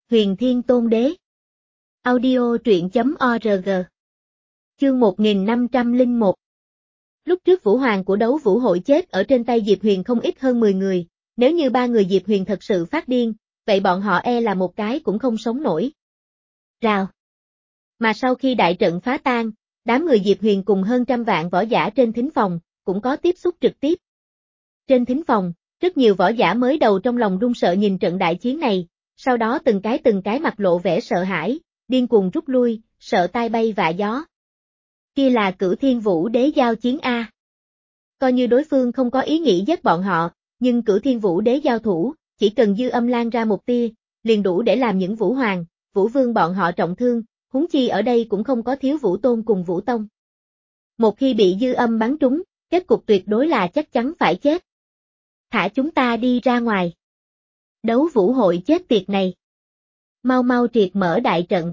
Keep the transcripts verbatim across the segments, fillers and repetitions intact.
Huyền Thiên Tôn Đế. Audio truyện chấm org. Chương một nghìn năm trăm lẻ một. Lúc trước Vũ Hoàng của đấu vũ hội chết ở trên tay Diệp Huyền không ít hơn mười người, nếu như ba người Diệp Huyền thật sự phát điên, vậy bọn họ e là một cái cũng không sống nổi. Rào. Mà sau khi đại trận phá tan, đám người Diệp Huyền cùng hơn trăm vạn võ giả trên thính phòng, cũng có tiếp xúc trực tiếp. Trên thính phòng, rất nhiều võ giả mới đầu trong lòng run sợ nhìn trận đại chiến này, sau đó từng cái từng cái mặt lộ vẻ sợ hãi, điên cuồng rút lui, sợ tai bay vạ gió. Kia là Cửu Thiên Vũ Đế giao chiến A. Coi như đối phương không có ý nghĩ giết bọn họ, nhưng Cửu Thiên Vũ Đế giao thủ, chỉ cần dư âm lan ra một tia, liền đủ để làm những Vũ Hoàng, Vũ Vương bọn họ trọng thương, huống chi ở đây cũng không có thiếu Vũ Tôn cùng Vũ Tông. Một khi bị dư âm bắn trúng, kết cục tuyệt đối là chắc chắn phải chết. Thả chúng ta đi ra ngoài. Đấu vũ hội chết tiệt này. Mau mau triệt mở đại trận.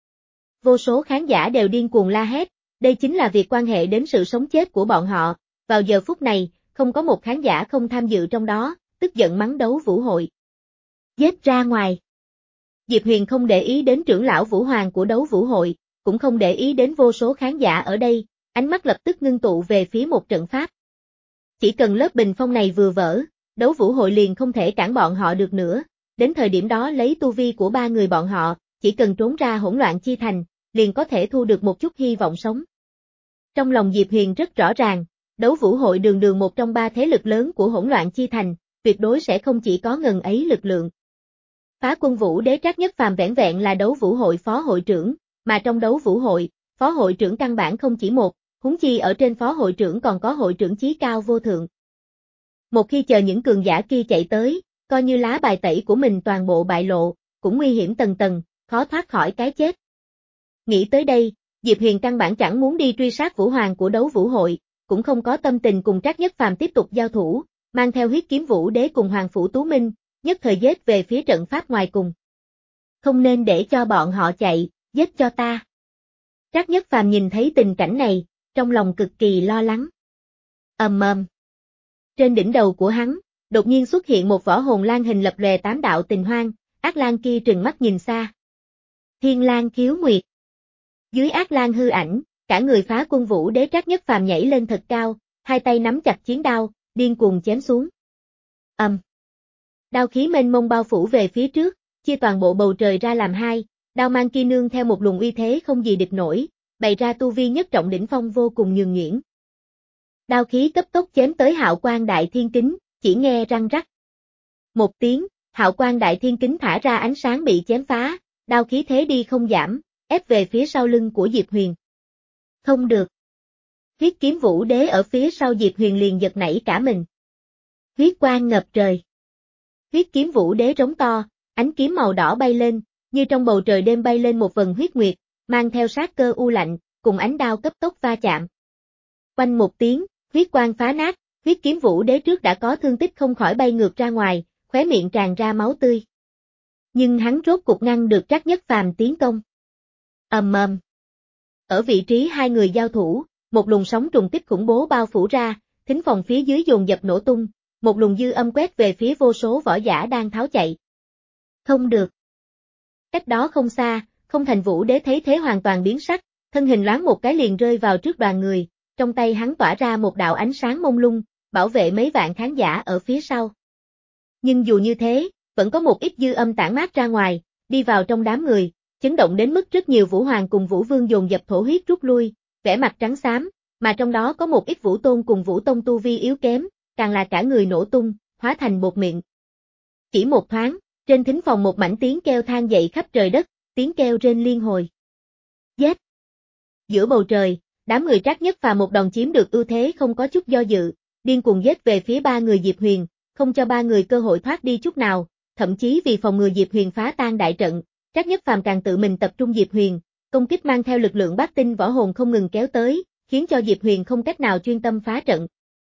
Vô số khán giả đều điên cuồng la hét, đây chính là việc quan hệ đến sự sống chết của bọn họ, vào giờ phút này, không có một khán giả không tham dự trong đó, tức giận mắng đấu vũ hội. Giết ra ngoài. Diệp Huyền không để ý đến trưởng lão Vũ Hoàng của đấu vũ hội, cũng không để ý đến vô số khán giả ở đây, ánh mắt lập tức ngưng tụ về phía một trận pháp. Chỉ cần lớp bình phong này vừa vỡ, đấu vũ hội liền không thể cản bọn họ được nữa, đến thời điểm đó lấy tu vi của ba người bọn họ, chỉ cần trốn ra hỗn loạn chi thành, liền có thể thu được một chút hy vọng sống. Trong lòng Diệp Huyền rất rõ ràng, đấu vũ hội đường đường một trong ba thế lực lớn của hỗn loạn chi thành, tuyệt đối sẽ không chỉ có ngần ấy lực lượng. Phá Quân Vũ Đế Trác Nhất Phàm vẻn vẹn là đấu vũ hội phó hội trưởng, mà trong đấu vũ hội, phó hội trưởng căn bản không chỉ một, huống chi ở trên phó hội trưởng còn có hội trưởng chí cao vô thượng. Một khi chờ những cường giả kia chạy tới, coi như lá bài tẩy của mình toàn bộ bại lộ, cũng nguy hiểm tầng tầng, khó thoát khỏi cái chết. Nghĩ tới đây, Diệp Huyền căn bản chẳng muốn đi truy sát Vũ Hoàng của đấu vũ hội, cũng không có tâm tình cùng Trác Nhất Phàm tiếp tục giao thủ, mang theo Huyết Kiếm Vũ Đế cùng Hoàng Phủ Tú Minh, nhất thời giết về phía trận pháp ngoài cùng. Không nên để cho bọn họ chạy, giết cho ta. Trác Nhất Phàm nhìn thấy tình cảnh này, trong lòng cực kỳ lo lắng. Ầm ầm. Trên đỉnh đầu của hắn, đột nhiên xuất hiện một võ hồn lang hình lập lòe tám đạo tình hoang, ác lang kia trừng mắt nhìn xa. Thiên Lang Khiếu Nguyệt. Dưới ác lang hư ảnh, cả người Phá Quân Vũ Đế Trác Nhất Phàm nhảy lên thật cao, hai tay nắm chặt chiến đao, điên cuồng chém xuống. Ầm. Um. Đao khí mênh mông bao phủ về phía trước, chia toàn bộ bầu trời ra làm hai, đao mang kia nương theo một luồng uy thế không gì địch nổi, bày ra tu vi nhất trọng đỉnh phong vô cùng nhường nhuyễn. Đao khí cấp tốc chém tới Hạo Quang Đại Thiên Kính, chỉ nghe răng rắc. Một tiếng, Hạo Quang Đại Thiên Kính thả ra ánh sáng bị chém phá, đao khí thế đi không giảm, ép về phía sau lưng của Diệp Huyền. Không được. Huyết Kiếm Vũ Đế ở phía sau Diệp Huyền liền giật nảy cả mình. Huyết quang ngập trời. Huyết Kiếm Vũ Đế rống to, ánh kiếm màu đỏ bay lên, như trong bầu trời đêm bay lên một vầng huyết nguyệt, mang theo sát cơ u lạnh, cùng ánh đao cấp tốc va chạm. Quanh một tiếng, huyết quang phá nát, Huyết Kiếm Vũ Đế trước đã có thương tích không khỏi bay ngược ra ngoài, khóe miệng tràn ra máu tươi. Nhưng hắn rốt cục ngăn được Trác Nhất Phàm tiến công. Ầm ầm. Ở vị trí hai người giao thủ, một luồng sóng trùng kích khủng bố bao phủ ra, thính phòng phía dưới dồn dập nổ tung, một luồng dư âm quét về phía vô số võ giả đang tháo chạy. Không được. Cách đó không xa, Không Thành Vũ Đế thấy thế hoàn toàn biến sắc, thân hình loáng một cái liền rơi vào trước đoàn người, trong tay hắn tỏa ra một đạo ánh sáng mông lung, bảo vệ mấy vạn khán giả ở phía sau. Nhưng dù như thế, vẫn có một ít dư âm tản mát ra ngoài, đi vào trong đám người, chấn động đến mức rất nhiều Vũ Hoàng cùng Vũ Vương dồn dập thổ huyết rút lui, vẻ mặt trắng xám, mà trong đó có một ít Vũ Tôn cùng Vũ Tông tu vi yếu kém, càng là cả người nổ tung, hóa thành bột miệng. Chỉ một thoáng, trên thính phòng một mảnh tiếng kêu than dậy khắp trời đất, tiếng kêu rên liên hồi. Giết! Giữa bầu trời, đám người Trác Nhất Phàm một đòn chiếm được ưu thế không có chút do dự, điên cuồng giết về phía ba người Diệp Huyền, không cho ba người cơ hội thoát đi chút nào, thậm chí vì phòng ngừa Diệp Huyền phá tan đại trận, Trác Nhất Phàm càng tự mình tập trung Diệp Huyền, công kích mang theo lực lượng bát tinh võ hồn không ngừng kéo tới, khiến cho Diệp Huyền không cách nào chuyên tâm phá trận.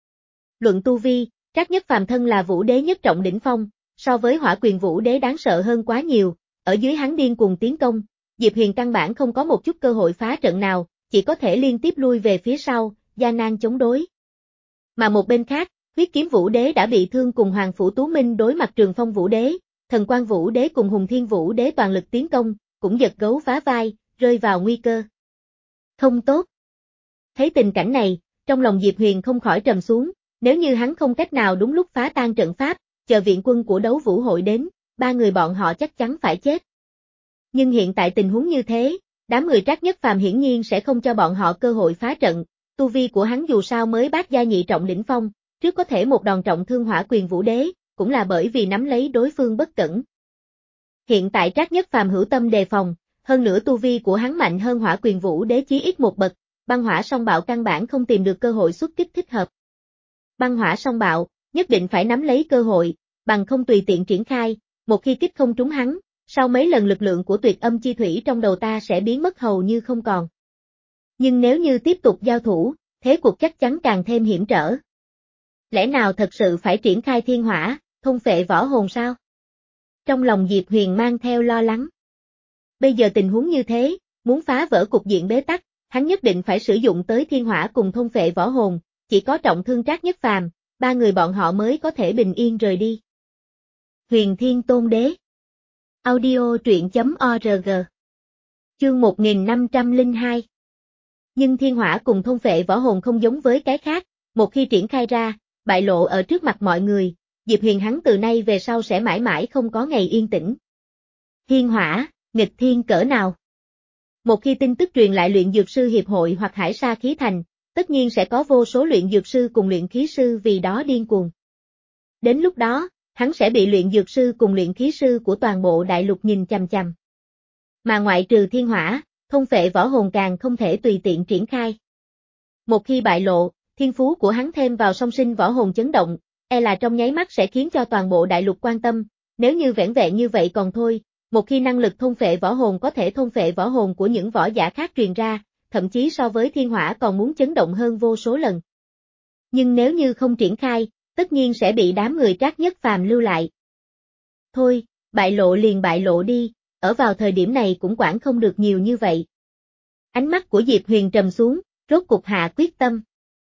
Luận tu vi, Trác Nhất Phàm thân là Vũ Đế nhất trọng đỉnh phong, so với Hỏa Quyền Vũ Đế đáng sợ hơn quá nhiều, ở dưới hắn điên cuồng tiến công, Diệp Huyền căn bản không có một chút cơ hội phá trận nào, chỉ có thể liên tiếp lui về phía sau, gian nan chống đối. Mà một bên khác, Huyết Kiếm Vũ Đế đã bị thương cùng Hoàng Phủ Tú Minh đối mặt Trường Phong Vũ Đế, Thần Quang Vũ Đế cùng Hùng Thiên Vũ Đế toàn lực tiến công, cũng giật gấu phá vai, rơi vào nguy cơ. Không tốt. Thấy tình cảnh này, trong lòng Diệp Huyền không khỏi trầm xuống, nếu như hắn không cách nào đúng lúc phá tan trận pháp, chờ viện quân của đấu vũ hội đến, ba người bọn họ chắc chắn phải chết. Nhưng hiện tại tình huống như thế, đám người Trác Nhất Phàm hiển nhiên sẽ không cho bọn họ cơ hội phá trận, tu vi của hắn dù sao mới bát gia nhị trọng đỉnh phong, trước có thể một đòn trọng thương Hỏa Quyền Vũ Đế, cũng là bởi vì nắm lấy đối phương bất cẩn. Hiện tại Trác Nhất Phàm hữu tâm đề phòng, hơn nữa tu vi của hắn mạnh hơn Hỏa Quyền Vũ Đế chí ít một bậc, băng hỏa song bạo căn bản không tìm được cơ hội xuất kích thích hợp. Băng hỏa song bạo, nhất định phải nắm lấy cơ hội, bằng không tùy tiện triển khai, một khi kích không trúng hắn, sau mấy lần lực lượng của tuyệt âm chi thủy trong đầu ta sẽ biến mất hầu như không còn. Nhưng nếu như tiếp tục giao thủ, thế cuộc chắc chắn càng thêm hiểm trở. Lẽ nào thật sự phải triển khai thiên hỏa, thôn phệ võ hồn sao? Trong lòng Diệp Huyền mang theo lo lắng. Bây giờ tình huống như thế, muốn phá vỡ cục diện bế tắc, hắn nhất định phải sử dụng tới thiên hỏa cùng thôn phệ võ hồn, chỉ có trọng thương Trác Nhất Phàm, ba người bọn họ mới có thể bình yên rời đi. Huyền Thiên Tôn Đế. Audio truyện chấm org. Chương một nghìn năm trăm lẻ hai. Nhưng thiên hỏa cùng thôn phệ võ hồn không giống với cái khác, một khi triển khai ra, bại lộ ở trước mặt mọi người, Diệp Huyền hắn từ nay về sau sẽ mãi mãi không có ngày yên tĩnh. Thiên hỏa, nghịch thiên cỡ nào? Một khi tin tức truyền lại luyện dược sư hiệp hội hoặc Hải Sa khí thành, tất nhiên sẽ có vô số luyện dược sư cùng luyện khí sư vì đó điên cuồng. Đến lúc đó, hắn sẽ bị luyện dược sư cùng luyện khí sư của toàn bộ đại lục nhìn chằm chằm. Mà ngoại trừ thiên hỏa, thôn phệ võ hồn càng không thể tùy tiện triển khai. Một khi bại lộ, thiên phú của hắn thêm vào song sinh võ hồn chấn động, e là trong nháy mắt sẽ khiến cho toàn bộ đại lục quan tâm, nếu như vẻn vẹn như vậy còn thôi, một khi năng lực thôn phệ võ hồn có thể thôn phệ võ hồn của những võ giả khác truyền ra, thậm chí so với thiên hỏa còn muốn chấn động hơn vô số lần. Nhưng nếu như không triển khai, tất nhiên sẽ bị đám người Trác Nhất Phàm lưu lại. Thôi, bại lộ liền bại lộ đi, ở vào thời điểm này cũng quản không được nhiều như vậy. Ánh mắt của Diệp Huyền trầm xuống, rốt cục hạ quyết tâm.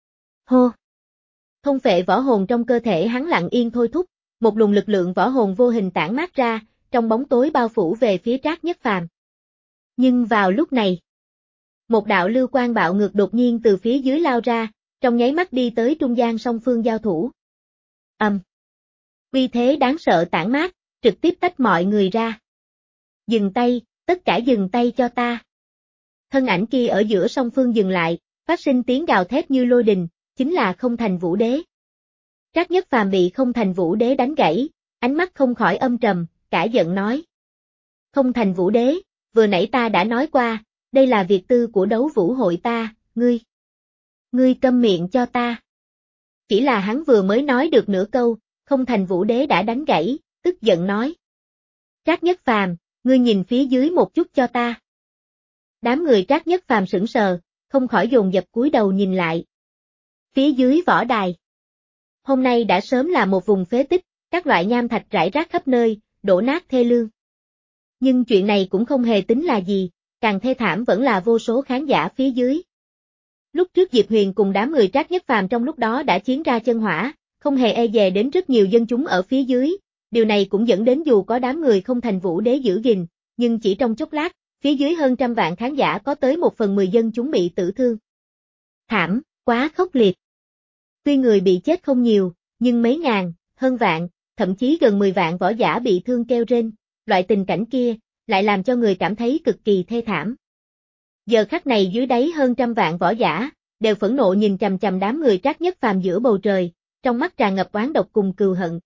Hô! Thôn phệ võ hồn trong cơ thể hắn lặng yên thôi thúc, một luồng lực lượng võ hồn vô hình tản mát ra, trong bóng tối bao phủ về phía Trác Nhất Phàm. Nhưng vào lúc này, một đạo lưu quang bạo ngược đột nhiên từ phía dưới lao ra, trong nháy mắt đi tới trung gian song phương giao thủ. Ầm. Um. Uy thế đáng sợ tản mát, trực tiếp tách mọi người ra. Dừng tay, tất cả dừng tay cho ta. Thân ảnh kia ở giữa song phương dừng lại, phát sinh tiếng gào thét như lôi đình, chính là Không Thành Vũ Đế. Trác Nhất Phàm bị Không Thành Vũ Đế đánh gãy, ánh mắt không khỏi âm trầm, cả giận nói. Không Thành Vũ Đế, vừa nãy ta đã nói qua, đây là việc tư của đấu vũ hội ta, ngươi. Ngươi câm miệng cho ta. Chỉ là hắn vừa mới nói được nửa câu, Không Thành Vũ Đế đã đánh gãy, tức giận nói. Trác Nhất Phàm, ngươi nhìn phía dưới một chút cho ta. Đám người Trác Nhất Phàm sững sờ, không khỏi dồn dập cúi đầu nhìn lại. Phía dưới võ đài. Hôm nay đã sớm là một vùng phế tích, các loại nham thạch rải rác khắp nơi, đổ nát thê lương. Nhưng chuyện này cũng không hề tính là gì, càng thê thảm vẫn là vô số khán giả phía dưới. Lúc trước Diệp Huyền cùng đám người Trác Nhất Phàm trong lúc đó đã chiến ra chân hỏa, không hề e dè đến rất nhiều dân chúng ở phía dưới, điều này cũng dẫn đến dù có đám người Không Thành Vũ Đế giữ gìn, nhưng chỉ trong chốc lát, phía dưới hơn trăm vạn khán giả có tới một phần mười dân chúng bị tử thương. Thảm, quá khốc liệt. Tuy người bị chết không nhiều, nhưng mấy ngàn, hơn vạn, thậm chí gần mười vạn võ giả bị thương kêu rên, loại tình cảnh kia, lại làm cho người cảm thấy cực kỳ thê thảm. Giờ khắc này dưới đáy hơn trăm vạn võ giả, đều phẫn nộ nhìn chằm chằm đám người Trác Nhất Phàm giữa bầu trời, trong mắt tràn ngập oán độc cùng cừu hận.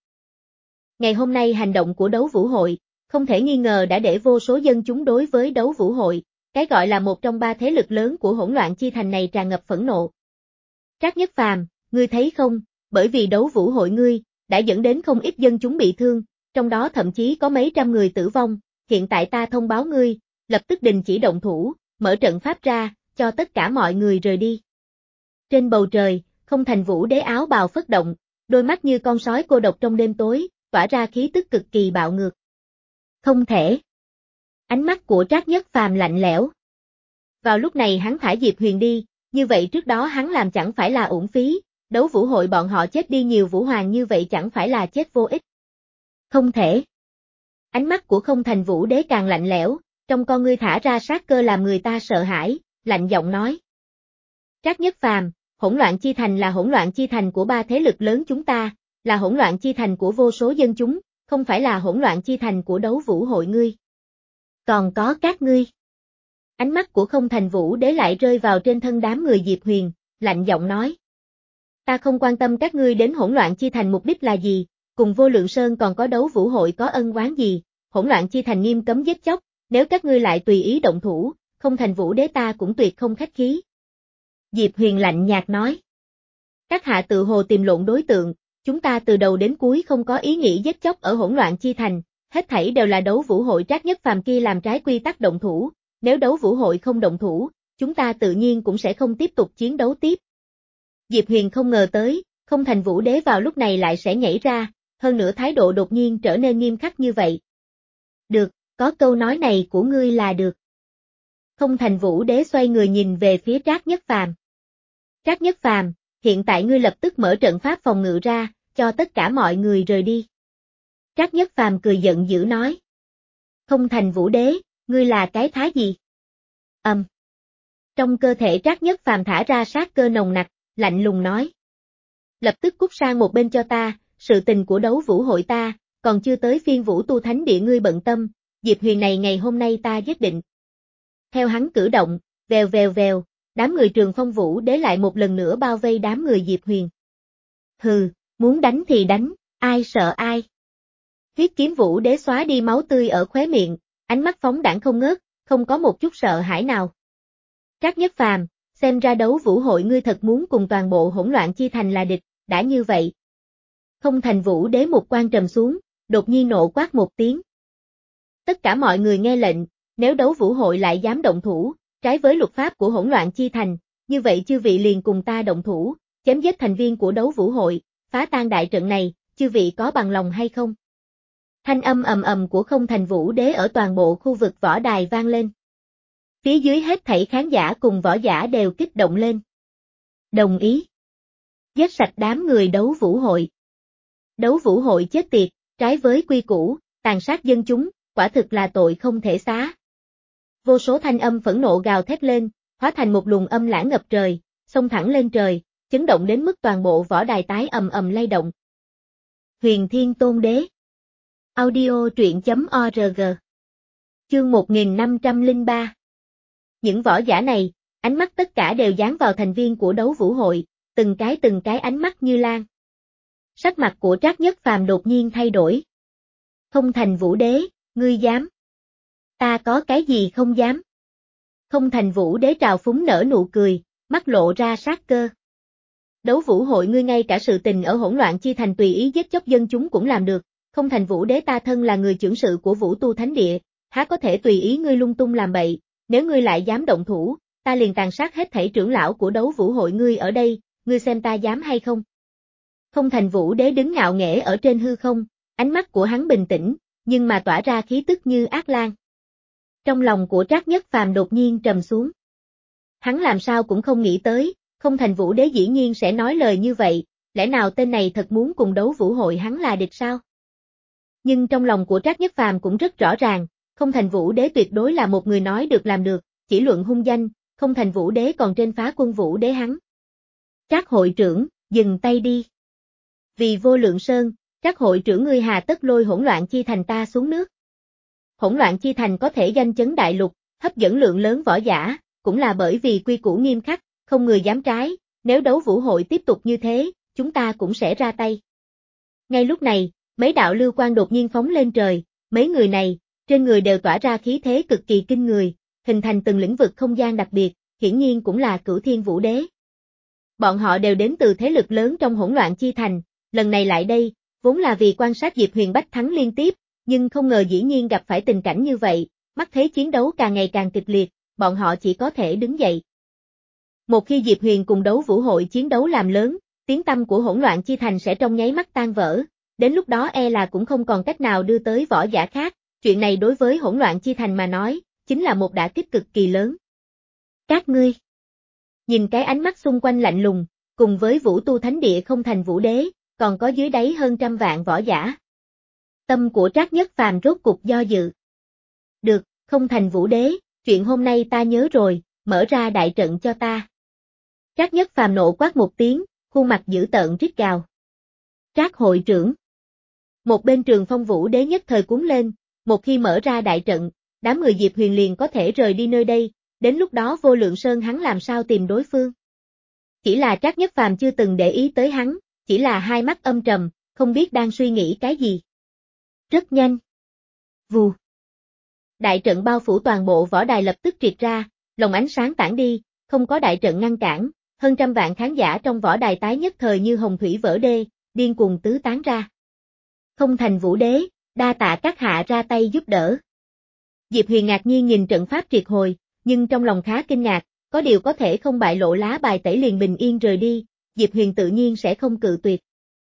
Ngày hôm nay hành động của đấu vũ hội, không thể nghi ngờ đã để vô số dân chúng đối với đấu vũ hội, cái gọi là một trong ba thế lực lớn của hỗn loạn chi thành này tràn ngập phẫn nộ. Trác Nhất Phàm, ngươi thấy không, bởi vì đấu vũ hội ngươi, đã dẫn đến không ít dân chúng bị thương, trong đó thậm chí có mấy trăm người tử vong, hiện tại ta thông báo ngươi, lập tức đình chỉ động thủ, mở trận pháp ra, cho tất cả mọi người rời đi. Trên bầu trời, Không Thành Vũ Đế áo bào phất động, đôi mắt như con sói cô độc trong đêm tối, tỏa ra khí tức cực kỳ bạo ngược. Không thể. Ánh mắt của Trác Nhất Phàm lạnh lẽo. Vào lúc này hắn thả Diệp Huyền đi, như vậy trước đó hắn làm chẳng phải là uổng phí, đấu vũ hội bọn họ chết đi nhiều vũ hoàng như vậy chẳng phải là chết vô ích. Không thể. Ánh mắt của Không Thành Vũ Đế càng lạnh lẽo, trong con ngươi thả ra sát cơ làm người ta sợ hãi, lạnh giọng nói. Trác Nhất Phàm, Hỗn Loạn Chi Thành là hỗn loạn chi thành của ba thế lực lớn chúng ta, là hỗn loạn chi thành của vô số dân chúng, không phải là hỗn loạn chi thành của Đấu Vũ hội ngươi. Còn có các ngươi. Ánh mắt của Không Thành Vũ Đế lại rơi vào trên thân đám người Diệp Huyền, lạnh giọng nói. Ta không quan tâm các ngươi đến hỗn loạn chi thành mục đích là gì, cùng Vô Lượng Sơn còn có Đấu Vũ hội có ân oán gì, hỗn loạn chi thành nghiêm cấm giết chóc, nếu các ngươi lại tùy ý động thủ, Không Thành Vũ Đế ta cũng tuyệt không khách khí. Diệp Huyền lạnh nhạt nói. Các hạ tự hồ tìm lộn đối tượng, chúng ta từ đầu đến cuối không có ý nghĩ giết chóc ở hỗn loạn chi thành, hết thảy đều là Đấu Vũ hội Trác Nhất Phàm kia làm trái quy tắc động thủ, nếu Đấu Vũ hội không động thủ, chúng ta tự nhiên cũng sẽ không tiếp tục chiến đấu tiếp. Diệp Huyền không ngờ tới, Không Thành Vũ Đế vào lúc này lại sẽ nhảy ra, hơn nữa thái độ đột nhiên trở nên nghiêm khắc như vậy. Được, có câu nói này của ngươi là được. Không Thành Vũ Đế xoay người nhìn về phía Trác Nhất Phàm. Trác Nhất Phàm, hiện tại ngươi lập tức mở trận pháp phòng ngự ra, cho tất cả mọi người rời đi. Trác Nhất Phàm cười giận dữ nói. Không Thành Vũ Đế, ngươi là cái thá gì? Ầm. Um. Trong cơ thể Trác Nhất Phàm thả ra sát cơ nồng nặc, lạnh lùng nói. Lập tức cút sang một bên cho ta, sự tình của Đấu Vũ hội ta, còn chưa tới phiên Vũ Tu Thánh Địa ngươi bận tâm, Diệp Huyền này ngày hôm nay ta giết định. Theo hắn cử động, vèo vèo vèo, đám người Trường Phong Vũ Đế lại một lần nữa bao vây đám người Diệp Huyền. Hừ, muốn đánh thì đánh, ai sợ ai. Huyết Kiếm Vũ Đế xóa đi máu tươi ở khóe miệng, ánh mắt phóng đãng không ngớt, không có một chút sợ hãi nào. Trác Nhất Phàm, xem ra Đấu Vũ hội ngươi thật muốn cùng toàn bộ hỗn loạn chi thành là địch, đã như vậy. Không Thành Vũ Đế một quan trầm xuống, đột nhiên nộ quát một tiếng. Tất cả mọi người nghe lệnh, nếu Đấu Vũ hội lại dám động thủ, trái với luật pháp của hỗn loạn chi thành, như vậy chư vị liền cùng ta động thủ, chém giết thành viên của Đấu Vũ hội, phá tan đại trận này, chư vị có bằng lòng hay không? Thanh âm ầm ầm của Không Thành Vũ Đế ở toàn bộ khu vực võ đài vang lên. Phía dưới hết thảy khán giả cùng võ giả đều kích động lên. Đồng ý. Giết sạch đám người Đấu Vũ hội. Đấu Vũ hội chết tiệt, trái với quy củ, tàn sát dân chúng, quả thực là tội không thể xá. Vô số thanh âm phẫn nộ gào thét lên, hóa thành một luồng âm lãng ngập trời, xông thẳng lên trời, chấn động đến mức toàn bộ võ đài tái ầm ầm lay động. Huyền Thiên Tôn Đế. Audio truyện chấm org. Chương một nghìn năm trăm lẻ ba. Những võ giả này, ánh mắt tất cả đều dán vào thành viên của Đấu Vũ hội, từng cái từng cái ánh mắt như lan. Sắc mặt của Trác Nhất Phàm đột nhiên thay đổi. Không Thành Vũ Đế, ngươi dám? Ta có cái gì không dám? Không Thành Vũ Đế trào phúng nở nụ cười, mắt lộ ra sát cơ. Đấu Vũ hội ngươi ngay cả sự tình ở hỗn loạn chi thành tùy ý giết chóc dân chúng cũng làm được, Không Thành Vũ Đế ta thân là người trưởng sự của Vũ Tu Thánh Địa, há có thể tùy ý ngươi lung tung làm bậy, nếu ngươi lại dám động thủ, ta liền tàn sát hết thảy trưởng lão của Đấu Vũ hội ngươi ở đây, ngươi xem ta dám hay không? Không Thành Vũ Đế đứng ngạo nghễ ở trên hư không, ánh mắt của hắn bình tĩnh, nhưng mà tỏa ra khí tức như ác lan. Trong lòng của Trác Nhất Phàm đột nhiên trầm xuống. Hắn làm sao cũng không nghĩ tới, Không Thành Vũ Đế dĩ nhiên sẽ nói lời như vậy, lẽ nào tên này thật muốn cùng Đấu Vũ hội hắn là địch sao? Nhưng trong lòng của Trác Nhất Phàm cũng rất rõ ràng, Không Thành Vũ Đế tuyệt đối là một người nói được làm được, chỉ luận hung danh, Không Thành Vũ Đế còn trên phá Quân Vũ Đế hắn. Trác hội trưởng, dừng tay đi. Vì Vô Lượng Sơn, Trác hội trưởng ngươi hà tất lôi hỗn loạn chi thành ta xuống nước. Hỗn loạn chi thành có thể danh chấn đại lục, hấp dẫn lượng lớn võ giả, cũng là bởi vì quy củ nghiêm khắc, không người dám trái, nếu Đấu Vũ hội tiếp tục như thế, chúng ta cũng sẽ ra tay. Ngay lúc này, mấy đạo lưu quang đột nhiên phóng lên trời, mấy người này, trên người đều tỏa ra khí thế cực kỳ kinh người, hình thành từng lĩnh vực không gian đặc biệt, hiển nhiên cũng là Cửu Thiên Vũ Đế. Bọn họ đều đến từ thế lực lớn trong hỗn loạn chi thành, lần này lại đây, vốn là vì quan sát Diệp Huyền bách thắng liên tiếp, nhưng không ngờ dĩ nhiên gặp phải tình cảnh như vậy, mắt thấy chiến đấu càng ngày càng kịch liệt, bọn họ chỉ có thể đứng dậy. Một khi Diệp Huyền cùng Đấu Vũ hội chiến đấu làm lớn, tiếng tăm của hỗn loạn chi thành sẽ trong nháy mắt tan vỡ, đến lúc đó e là cũng không còn cách nào đưa tới võ giả khác, chuyện này đối với hỗn loạn chi thành mà nói, chính là một đả kích cực kỳ lớn. Các ngươi, nhìn cái ánh mắt xung quanh lạnh lùng, cùng với Vũ Tu Thánh Địa Không Thành Vũ Đế, còn có dưới đáy hơn trăm vạn võ giả. Tâm của Trác Nhất Phàm rốt cục do dự. Được, không thành Vũ Đế, chuyện hôm nay ta nhớ rồi, mở ra đại trận cho ta. Trác Nhất Phàm nộ quát một tiếng, khuôn mặt dữ tợn rít gào. Trác hội trưởng. Một bên Trường Phong Vũ Đế nhất thời cuốn lên, một khi mở ra đại trận, đám người Diệp Huyền liền có thể rời đi nơi đây, đến lúc đó Vô Lượng Sơn hắn làm sao tìm đối phương. Chỉ là Trác Nhất Phàm chưa từng để ý tới hắn, chỉ là hai mắt âm trầm, không biết đang suy nghĩ cái gì. Rất nhanh. Vù. Đại trận bao phủ toàn bộ võ đài lập tức triệt ra, lồng ánh sáng tản đi, không có đại trận ngăn cản, hơn trăm vạn khán giả trong võ đài tái nhất thời như hồng thủy vỡ đê, điên cuồng tứ tán ra. Không thành Vũ Đế, đa tạ các hạ ra tay giúp đỡ. Diệp Huyền ngạc nhiên nhìn trận pháp triệt hồi, nhưng trong lòng khá kinh ngạc, có điều có thể không bại lộ lá bài tẩy liền bình yên rời đi, Diệp Huyền tự nhiên sẽ không cự tuyệt.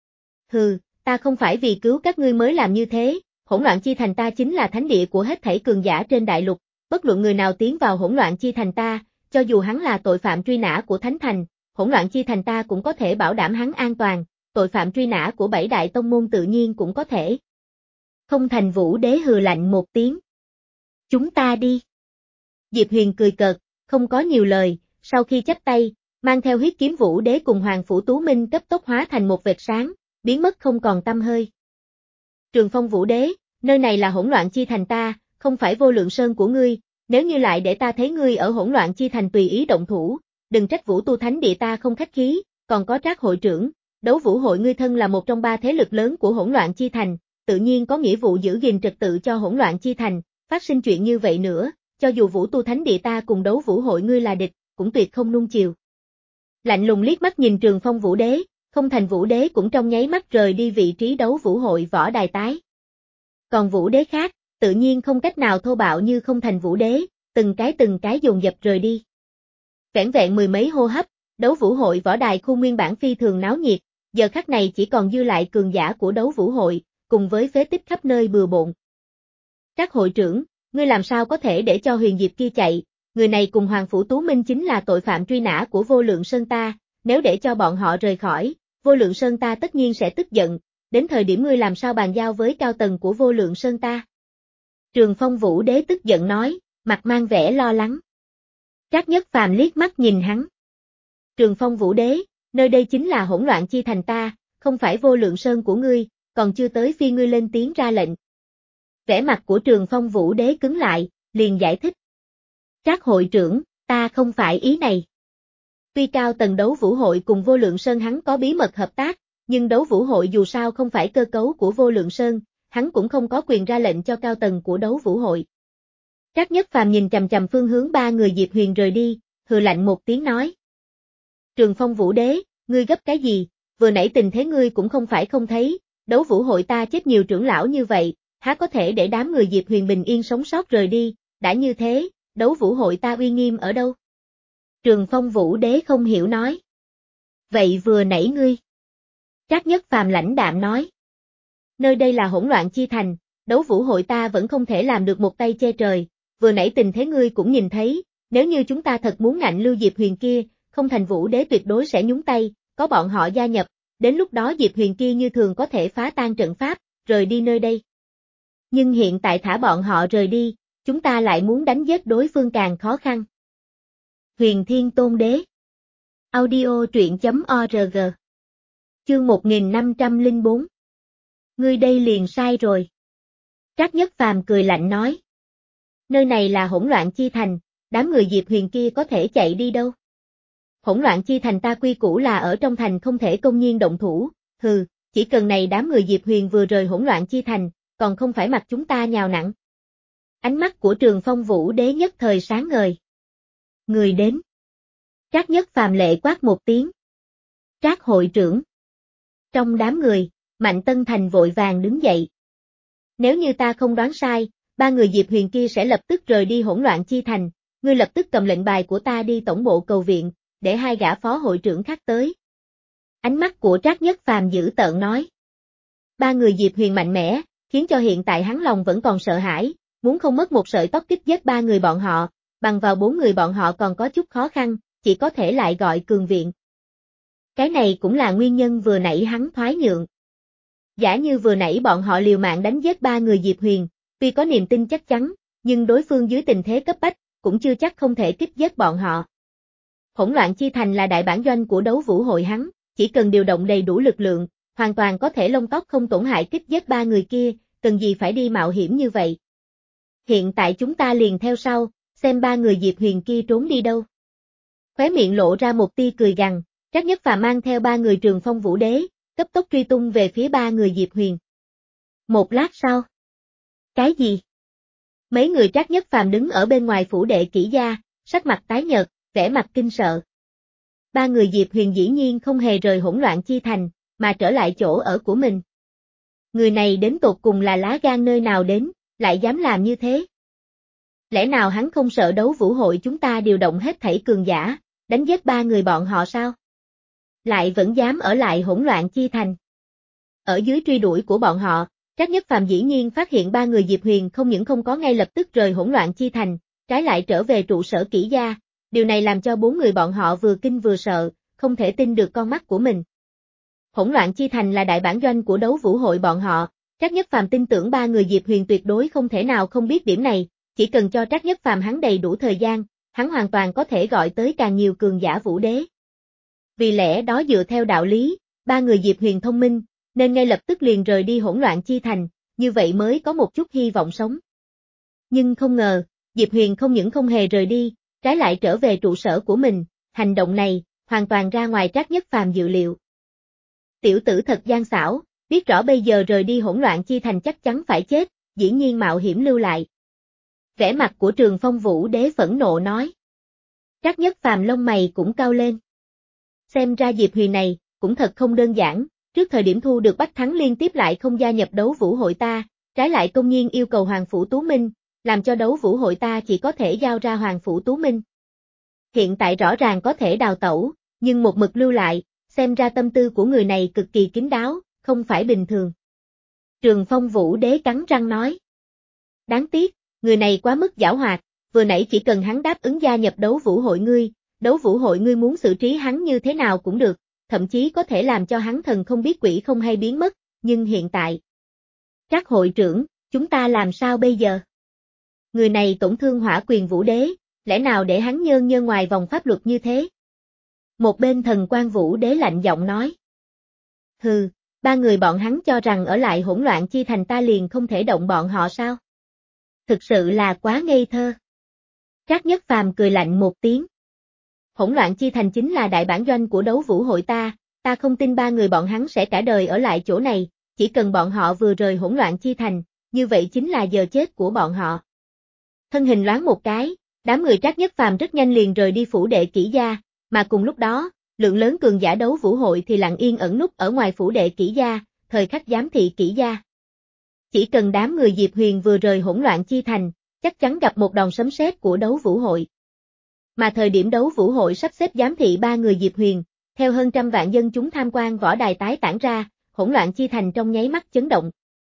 Hừ, ta không phải vì cứu các ngươi mới làm như thế, Hỗn Loạn Chi Thành ta chính là thánh địa của hết thảy cường giả trên đại lục, bất luận người nào tiến vào Hỗn Loạn Chi Thành ta, cho dù hắn là tội phạm truy nã của Thánh Thành, Hỗn Loạn Chi Thành ta cũng có thể bảo đảm hắn an toàn, tội phạm truy nã của bảy đại tông môn tự nhiên cũng có thể. Không thành Vũ Đế hừ lạnh một tiếng. Chúng ta đi. Diệp Huyền cười cợt, không có nhiều lời, sau khi chắp tay, mang theo Huyết Kiếm Vũ Đế cùng Hoàng Phủ Tú Minh cấp tốc hóa thành một vệt sáng, biến mất không còn tăm hơi. Trường Phong Vũ Đế, nơi này là Hỗn Loạn Chi Thành ta, không phải Vô Lượng Sơn của ngươi, nếu như lại để ta thấy ngươi ở Hỗn Loạn Chi Thành tùy ý động thủ, đừng trách Vũ Tu Thánh Địa ta không khách khí, còn có Trác hội trưởng, Đấu Vũ hội ngươi thân là một trong ba thế lực lớn của Hỗn Loạn Chi Thành, tự nhiên có nghĩa vụ giữ gìn trật tự cho Hỗn Loạn Chi Thành, phát sinh chuyện như vậy nữa, cho dù Vũ Tu Thánh Địa ta cùng Đấu Vũ hội ngươi là địch, cũng tuyệt không nuông chiều. Lạnh lùng liếc mắt nhìn Trường Phong Vũ Đế, Không thành Vũ Đế cũng trong nháy mắt rời đi vị trí Đấu Vũ hội võ đài tái. Còn Vũ Đế khác, tự nhiên không cách nào thô bạo như Không thành Vũ Đế, từng cái từng cái dồn dập rời đi. Vẻn vẹn mười mấy hô hấp, Đấu Vũ hội võ đài khu nguyên bản phi thường náo nhiệt, giờ khắc này chỉ còn dư lại cường giả của Đấu Vũ hội, cùng với phế tích khắp nơi bừa bộn. Trác hội trưởng, ngươi làm sao có thể để cho Huyền Diệp kia chạy, người này cùng Hoàng Phủ Tú Minh chính là tội phạm truy nã của Vô Lượng Sơn ta, nếu để cho bọn họ rời khỏi, Vô Lượng Sơn ta tất nhiên sẽ tức giận, đến thời điểm ngươi làm sao bàn giao với cao tầng của Vô Lượng Sơn ta. Trường Phong Vũ Đế tức giận nói, mặt mang vẻ lo lắng. Trác Nhất Phàm liếc mắt nhìn hắn. Trường Phong Vũ Đế, nơi đây chính là Hỗn Loạn Chi Thành ta, không phải Vô Lượng Sơn của ngươi, còn chưa tới phi ngươi lên tiếng ra lệnh. Vẻ mặt của Trường Phong Vũ Đế cứng lại, liền giải thích. Trác hội trưởng, ta không phải ý này. Tuy cao tầng Đấu Vũ hội cùng Vô Lượng Sơn hắn có bí mật hợp tác, nhưng Đấu Vũ hội dù sao không phải cơ cấu của Vô Lượng Sơn, hắn cũng không có quyền ra lệnh cho cao tầng của Đấu Vũ hội. Trác Nhất Phàm nhìn chằm chằm phương hướng ba người Diệp Huyền rời đi, hừ lạnh một tiếng nói. Trường Phong Vũ Đế, ngươi gấp cái gì, vừa nãy tình thế ngươi cũng không phải không thấy, Đấu Vũ hội ta chết nhiều trưởng lão như vậy, há có thể để đám người Diệp Huyền bình yên sống sót rời đi, đã như thế, Đấu Vũ hội ta uy nghiêm ở đâu? Trường Phong Vũ Đế không hiểu nói. Vậy vừa nãy ngươi? Trác Nhất Phàm lãnh đạm nói. Nơi đây là Hỗn Loạn Chi Thành, Đấu Vũ hội ta vẫn không thể làm được một tay che trời, vừa nãy tình thế ngươi cũng nhìn thấy, nếu như chúng ta thật muốn ngạnh lưu Diệp Huyền kia, Không thành Vũ Đế tuyệt đối sẽ nhúng tay, có bọn họ gia nhập, đến lúc đó Diệp Huyền kia như thường có thể phá tan trận pháp, rời đi nơi đây. Nhưng hiện tại thả bọn họ rời đi, chúng ta lại muốn đánh giết đối phương càng khó khăn. Huyền Thiên Tôn Đế. Audio truyện chấm org. Chương một nghìn năm trăm lẻ bốn. Ngươi đây liền sai rồi. Trác Nhất Phàm cười lạnh nói. Nơi này là Hỗn Loạn Chi Thành, đám người Diệp Huyền kia có thể chạy đi đâu? Hỗn Loạn Chi Thành ta quy củ là ở trong thành không thể công nhiên động thủ, hừ, chỉ cần này đám người Diệp Huyền vừa rời Hỗn Loạn Chi Thành, còn không phải mặc chúng ta nhào nặn. Ánh mắt của Trường Phong Vũ Đế nhất thời sáng ngời. Người đến. Trác Nhất Phàm lệ quát một tiếng. Trác hội trưởng. Trong đám người, Mạnh Tân Thành vội vàng đứng dậy. Nếu như ta không đoán sai, ba người Diệp Huyền kia sẽ lập tức rời đi Hỗn Loạn Chi Thành, ngươi lập tức cầm lệnh bài của ta đi tổng bộ cầu viện, để hai gã phó hội trưởng khác tới. Ánh mắt của Trác Nhất Phàm dữ tợn nói. Ba người Diệp Huyền mạnh mẽ, khiến cho hiện tại hắn lòng vẫn còn sợ hãi, muốn không mất một sợi tóc kích giết ba người bọn họ, bằng vào bốn người bọn họ còn có chút khó khăn, chỉ có thể lại gọi cường viện. Cái này cũng là nguyên nhân vừa nãy hắn thoái nhượng. Giả như vừa nãy bọn họ liều mạng đánh giết ba người Diệp Huyền, tuy có niềm tin chắc chắn, nhưng đối phương dưới tình thế cấp bách, cũng chưa chắc không thể kích giết bọn họ. Hỗn loạn chi thành là đại bản doanh của đấu vũ hội hắn, chỉ cần điều động đầy đủ lực lượng, hoàn toàn có thể lông tóc không tổn hại kích giết ba người kia, cần gì phải đi mạo hiểm như vậy. Hiện tại chúng ta liền theo sau, xem ba người Diệp Huyền kia trốn đi đâu. Khóe miệng lộ ra một tia cười gằn, Trác Nhất Phàm mang theo ba người Trường Phong Vũ Đế, cấp tốc truy tung về phía ba người Diệp Huyền. Một lát sau. Cái gì? Mấy người Trác Nhất Phàm đứng ở bên ngoài phủ đệ kỹ gia, sắc mặt tái nhợt, vẻ mặt kinh sợ. Ba người Diệp Huyền dĩ nhiên không hề rời hỗn loạn chi thành, mà trở lại chỗ ở của mình. Người này đến tột cùng là lá gan nơi nào đến, lại dám làm như thế? Lẽ nào hắn không sợ đấu vũ hội chúng ta điều động hết thảy cường giả, đánh giết ba người bọn họ sao? Lại vẫn dám ở lại hỗn loạn chi thành. Ở dưới truy đuổi của bọn họ, Trác Nhất Phàm dĩ nhiên phát hiện ba người Diệp Huyền không những không có ngay lập tức rời hỗn loạn chi thành, trái lại trở về trụ sở kỹ gia, điều này làm cho bốn người bọn họ vừa kinh vừa sợ, không thể tin được con mắt của mình. Hỗn loạn chi thành là đại bản doanh của đấu vũ hội bọn họ, Trác Nhất Phàm tin tưởng ba người Diệp Huyền tuyệt đối không thể nào không biết điểm này, chỉ cần cho Trác Nhất Phàm hắn đầy đủ thời gian, hắn hoàn toàn có thể gọi tới càng nhiều cường giả vũ đế. Vì lẽ đó dựa theo đạo lý, ba người Diệp Huyền thông minh, nên ngay lập tức liền rời đi hỗn loạn chi thành, như vậy mới có một chút hy vọng sống. Nhưng không ngờ, Diệp Huyền không những không hề rời đi, trái lại trở về trụ sở của mình, hành động này, hoàn toàn ra ngoài Trác Nhất Phàm dự liệu. Tiểu tử thật gian xảo, biết rõ bây giờ rời đi hỗn loạn chi thành chắc chắn phải chết, dĩ nhiên mạo hiểm lưu lại. Vẻ mặt của Trường Phong Vũ Đế phẫn nộ nói. Trác Nhất Phàm lông mày cũng cau lên. Xem ra Diệp Huyền này, cũng thật không đơn giản, trước thời điểm thu được Bách Thắng liên tiếp lại không gia nhập đấu vũ hội ta, trái lại công nhiên yêu cầu Hoàng Phủ Tú Minh, làm cho đấu vũ hội ta chỉ có thể giao ra Hoàng Phủ Tú Minh. Hiện tại rõ ràng có thể đào tẩu, nhưng một mực lưu lại, xem ra tâm tư của người này cực kỳ kín đáo, không phải bình thường. Trường Phong Vũ Đế cắn răng nói. Đáng tiếc, người này quá mức giảo hoạt, vừa nãy chỉ cần hắn đáp ứng gia nhập đấu vũ hội ngươi, đấu vũ hội ngươi muốn xử trí hắn như thế nào cũng được, thậm chí có thể làm cho hắn thần không biết quỷ không hay biến mất, nhưng hiện tại. Trác hội trưởng, chúng ta làm sao bây giờ? Người này tổn thương Hỏa Quyền Vũ Đế, lẽ nào để hắn nhơn nhơn ngoài vòng pháp luật như thế? Một bên Thần Quan Vũ Đế lạnh giọng nói. Hừ, ba người bọn hắn cho rằng ở lại hỗn loạn chi thành ta liền không thể động bọn họ sao? Thực sự là quá ngây thơ. Trác Nhất Phàm cười lạnh một tiếng. Hỗn loạn chi thành chính là đại bản doanh của đấu vũ hội ta, ta không tin ba người bọn hắn sẽ cả đời ở lại chỗ này, chỉ cần bọn họ vừa rời hỗn loạn chi thành, như vậy chính là giờ chết của bọn họ. Thân hình loáng một cái, đám người Trác Nhất Phàm rất nhanh liền rời đi phủ đệ kỹ gia, mà cùng lúc đó, lượng lớn cường giả đấu vũ hội thì lặng yên ẩn núp ở ngoài phủ đệ kỹ gia, thời khắc giám thị kỹ gia. Chỉ cần đám người Diệp Huyền vừa rời hỗn loạn chi thành, chắc chắn gặp một đòn sấm sét của đấu vũ hội. Mà thời điểm đấu vũ hội sắp xếp giám thị ba người Diệp Huyền, theo hơn trăm vạn dân chúng tham quan võ đài tái tản ra, hỗn loạn chi thành trong nháy mắt chấn động.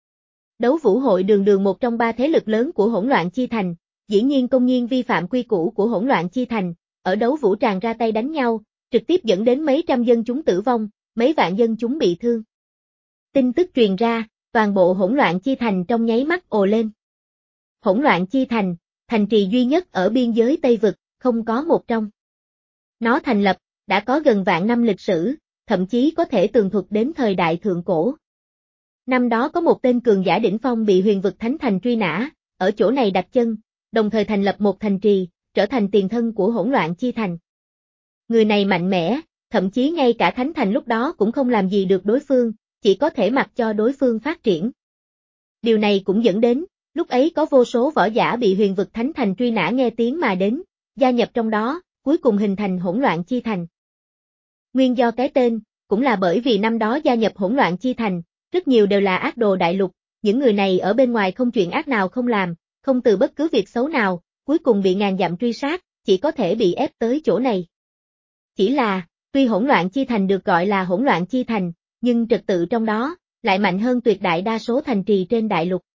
Đấu vũ hội đường đường một trong ba thế lực lớn của hỗn loạn chi thành, dĩ nhiên công nhiên vi phạm quy củ của hỗn loạn chi thành, ở đấu vũ tràng ra tay đánh nhau, trực tiếp dẫn đến mấy trăm dân chúng tử vong, mấy vạn dân chúng bị thương. Tin tức truyền ra, toàn bộ hỗn loạn chi thành trong nháy mắt ồ lên. Hỗn loạn chi thành, thành trì duy nhất ở biên giới Tây Vực, không có một trong. Nó thành lập, đã có gần vạn năm lịch sử, thậm chí có thể tường thuật đến thời đại thượng cổ. Năm đó có một tên cường giả đỉnh phong bị huyền vực thánh thành truy nã, ở chỗ này đặt chân, đồng thời thành lập một thành trì, trở thành tiền thân của hỗn loạn chi thành. Người này mạnh mẽ, thậm chí ngay cả thánh thành lúc đó cũng không làm gì được đối phương, chỉ có thể mặc cho đối phương phát triển. Điều này cũng dẫn đến, lúc ấy có vô số võ giả bị huyền vực thánh thành truy nã nghe tiếng mà đến, gia nhập trong đó, cuối cùng hình thành hỗn loạn chi thành. Nguyên do cái tên, cũng là bởi vì năm đó gia nhập hỗn loạn chi thành, rất nhiều đều là ác đồ đại lục, những người này ở bên ngoài không chuyện ác nào không làm, không từ bất cứ việc xấu nào, cuối cùng bị ngàn dặm truy sát, chỉ có thể bị ép tới chỗ này. Chỉ là, tuy hỗn loạn chi thành được gọi là hỗn loạn chi thành, nhưng trật tự trong đó, lại mạnh hơn tuyệt đại đa số thành trì trên đại lục.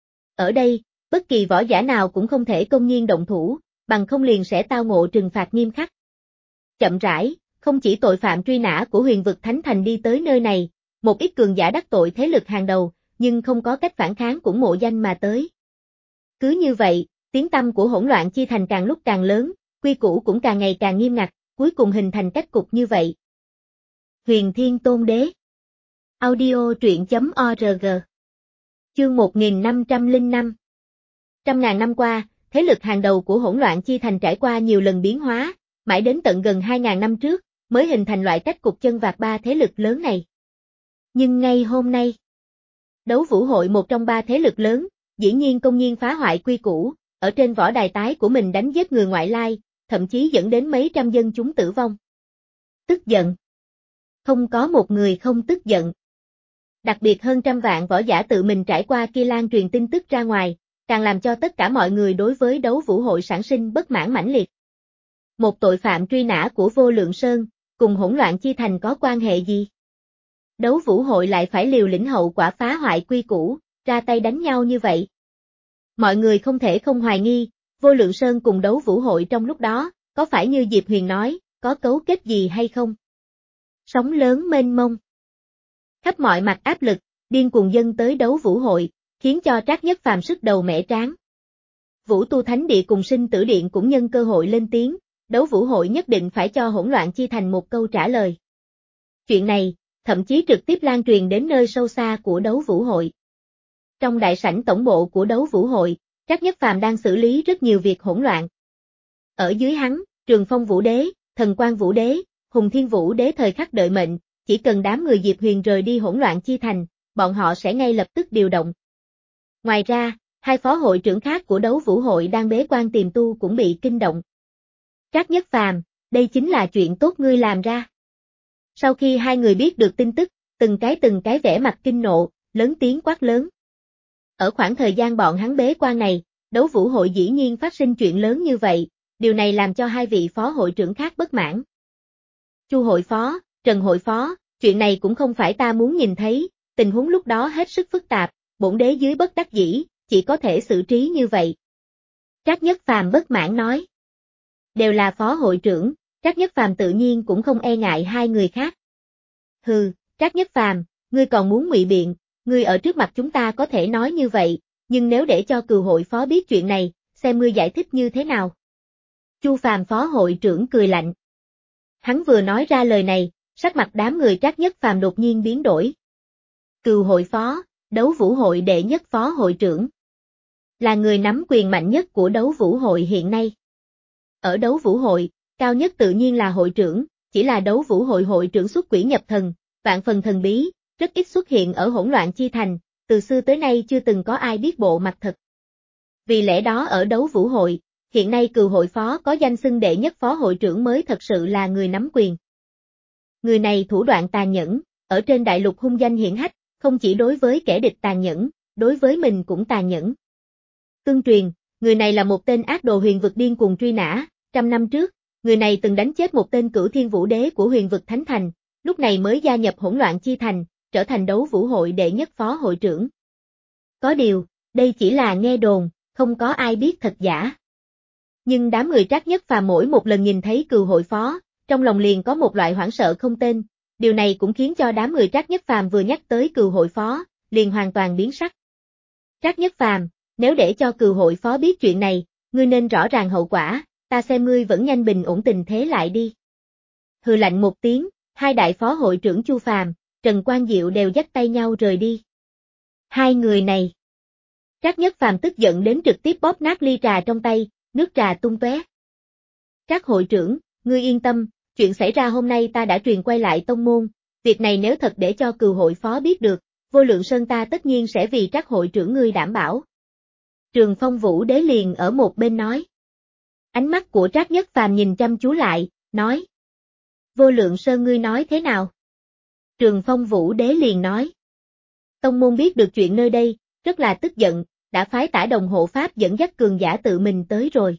Ở đây, bất kỳ võ giả nào cũng không thể công nhiên động thủ, bằng không liền sẽ tao ngộ trừng phạt nghiêm khắc. Chậm rãi, không chỉ tội phạm truy nã của huyền vực thánh thành đi tới nơi này, một ít cường giả đắc tội thế lực hàng đầu, nhưng không có cách phản kháng cũng mộ danh mà tới. Cứ như vậy, tiếng tăm của hỗn loạn chi thành càng lúc càng lớn, quy củ cũng càng ngày càng nghiêm ngặt, cuối cùng hình thành cách cục như vậy. Huyền Thiên Tôn Đế. Audio truyện chấm org. Chương một nghìn năm trăm lẻ năm. Trăm ngàn năm qua, thế lực hàng đầu của hỗn loạn chi thành trải qua nhiều lần biến hóa, mãi đến tận gần hai ngàn năm trước, mới hình thành loại cách cục chân vạc ba thế lực lớn này. Nhưng ngay hôm nay, Đấu Vũ Hội một trong ba thế lực lớn, dĩ nhiên công nhiên phá hoại quy củ, ở trên võ đài tái của mình đánh giết người ngoại lai, thậm chí dẫn đến mấy trăm dân chúng tử vong. Tức giận. Không có một người không tức giận. Đặc biệt hơn trăm vạn võ giả tự mình trải qua kia lan truyền tin tức ra ngoài, càng làm cho tất cả mọi người đối với Đấu Vũ Hội sản sinh bất mãn mãnh liệt. Một tội phạm truy nã của Vô Lượng Sơn, cùng hỗn loạn chi thành có quan hệ gì? Đấu Vũ Hội lại phải liều lĩnh hậu quả phá hoại quy củ, ra tay đánh nhau như vậy. Mọi người không thể không hoài nghi, Vô Lượng Sơn cùng Đấu Vũ Hội trong lúc đó, có phải như Diệp Huyền nói, có cấu kết gì hay không? Sóng lớn mênh mông. Khắp mọi mặt áp lực, điên cuồng dân tới Đấu Vũ Hội, khiến cho Trác Nhất Phàm sức đầu mẻ trán. Vũ Tu Thánh Địa cùng Sinh Tử Điện cũng nhân cơ hội lên tiếng, Đấu Vũ Hội nhất định phải cho hỗn loạn chi thành một câu trả lời. Chuyện này, thậm chí trực tiếp lan truyền đến nơi sâu xa của Đấu Vũ Hội. Trong đại sảnh tổng bộ của Đấu Vũ Hội, Trác Nhất Phàm đang xử lý rất nhiều việc hỗn loạn. Ở dưới hắn, Trường Phong Vũ Đế, Thần Quang Vũ Đế, Hùng Thiên Vũ Đế thời khắc đợi mệnh, chỉ cần đám người Diệp Huyền rời đi hỗn loạn chi thành, bọn họ sẽ ngay lập tức điều động. Ngoài ra, hai phó hội trưởng khác của Đấu Vũ Hội đang bế quan tiềm tu cũng bị kinh động. Trác Nhất Phàm, đây chính là chuyện tốt ngươi làm ra. Sau khi hai người biết được tin tức, từng cái từng cái vẻ mặt kinh nộ, lớn tiếng quát lớn. Ở khoảng thời gian bọn hắn bế quan này, Đấu Vũ Hội dĩ nhiên phát sinh chuyện lớn như vậy, điều này làm cho hai vị phó hội trưởng khác bất mãn. Chu hội phó, Trần hội phó, chuyện này cũng không phải ta muốn nhìn thấy, tình huống lúc đó hết sức phức tạp, bổn đế dưới bất đắc dĩ, chỉ có thể xử trí như vậy. Trác Nhất Phàm bất mãn nói. Đều là phó hội trưởng, Trác Nhất Phàm tự nhiên cũng không e ngại hai người khác. Hừ, Trác Nhất Phàm, ngươi còn muốn ngụy biện, ngươi ở trước mặt chúng ta có thể nói như vậy, nhưng nếu để cho Cừu hội phó biết chuyện này, xem ngươi giải thích như thế nào. Chu Phàm phó hội trưởng cười lạnh. Hắn vừa nói ra lời này, sắc mặt đám người Trác Nhất Phàm đột nhiên biến đổi. Cừu hội phó, Đấu Vũ Hội đệ nhất phó hội trưởng, là người nắm quyền mạnh nhất của Đấu Vũ Hội hiện nay. Ở Đấu Vũ Hội, cao nhất tự nhiên là hội trưởng, chỉ là Đấu Vũ Hội hội trưởng xuất quỷ nhập thần, vạn phần thần bí, rất ít xuất hiện ở hỗn loạn chi thành, từ xưa tới nay chưa từng có ai biết bộ mặt thật. Vì lẽ đó ở Đấu Vũ Hội, hiện nay Cừu hội phó có danh xưng đệ nhất phó hội trưởng mới thật sự là người nắm quyền. Người này thủ đoạn tàn nhẫn, ở trên đại lục hung danh hiển hách, không chỉ đối với kẻ địch tàn nhẫn, đối với mình cũng tàn nhẫn. Tương truyền, người này là một tên ác đồ huyền vực điên cuồng truy nã, trăm năm trước, người này từng đánh chết một tên Cửu Thiên Vũ Đế của huyền vực Thánh Thành, lúc này mới gia nhập hỗn loạn chi thành, trở thành Đấu Vũ Hội đệ nhất phó hội trưởng. Có điều, đây chỉ là nghe đồn, không có ai biết thật giả. Nhưng đám người Trác Nhất Phàm mỗi một lần nhìn thấy Cừu hội phó, trong lòng liền có một loại hoảng sợ không tên, điều này cũng khiến cho đám người Trác Nhất Phàm vừa nhắc tới Cừu hội phó, liền hoàn toàn biến sắc. Trác Nhất Phàm, nếu để cho Cừu hội phó biết chuyện này, ngươi nên rõ ràng hậu quả, ta xem ngươi vẫn nhanh bình ổn tình thế lại đi. Hừ lạnh một tiếng, hai đại phó hội trưởng Chu Phàm, Trần Quang Diệu đều dắt tay nhau rời đi. Hai người này. Trác Nhất Phàm tức giận đến trực tiếp bóp nát ly trà trong tay, nước trà tung tóe. Trác hội trưởng, ngươi yên tâm, chuyện xảy ra hôm nay ta đã truyền quay lại tông môn, việc này nếu thật để cho Cừu hội phó biết được, Vô Lượng Sơn ta tất nhiên sẽ vì Trác hội trưởng ngươi đảm bảo. Trường Phong Vũ Đế liền ở một bên nói. Ánh mắt của Trác Nhất Phàm nhìn chăm chú lại, nói. Vô Lượng Sơn ngươi nói thế nào? Trường Phong Vũ Đế liền nói. Tông môn biết được chuyện nơi đây, rất là tức giận, đã phái Tả Đồng hộ pháp dẫn dắt cường giả tự mình tới rồi.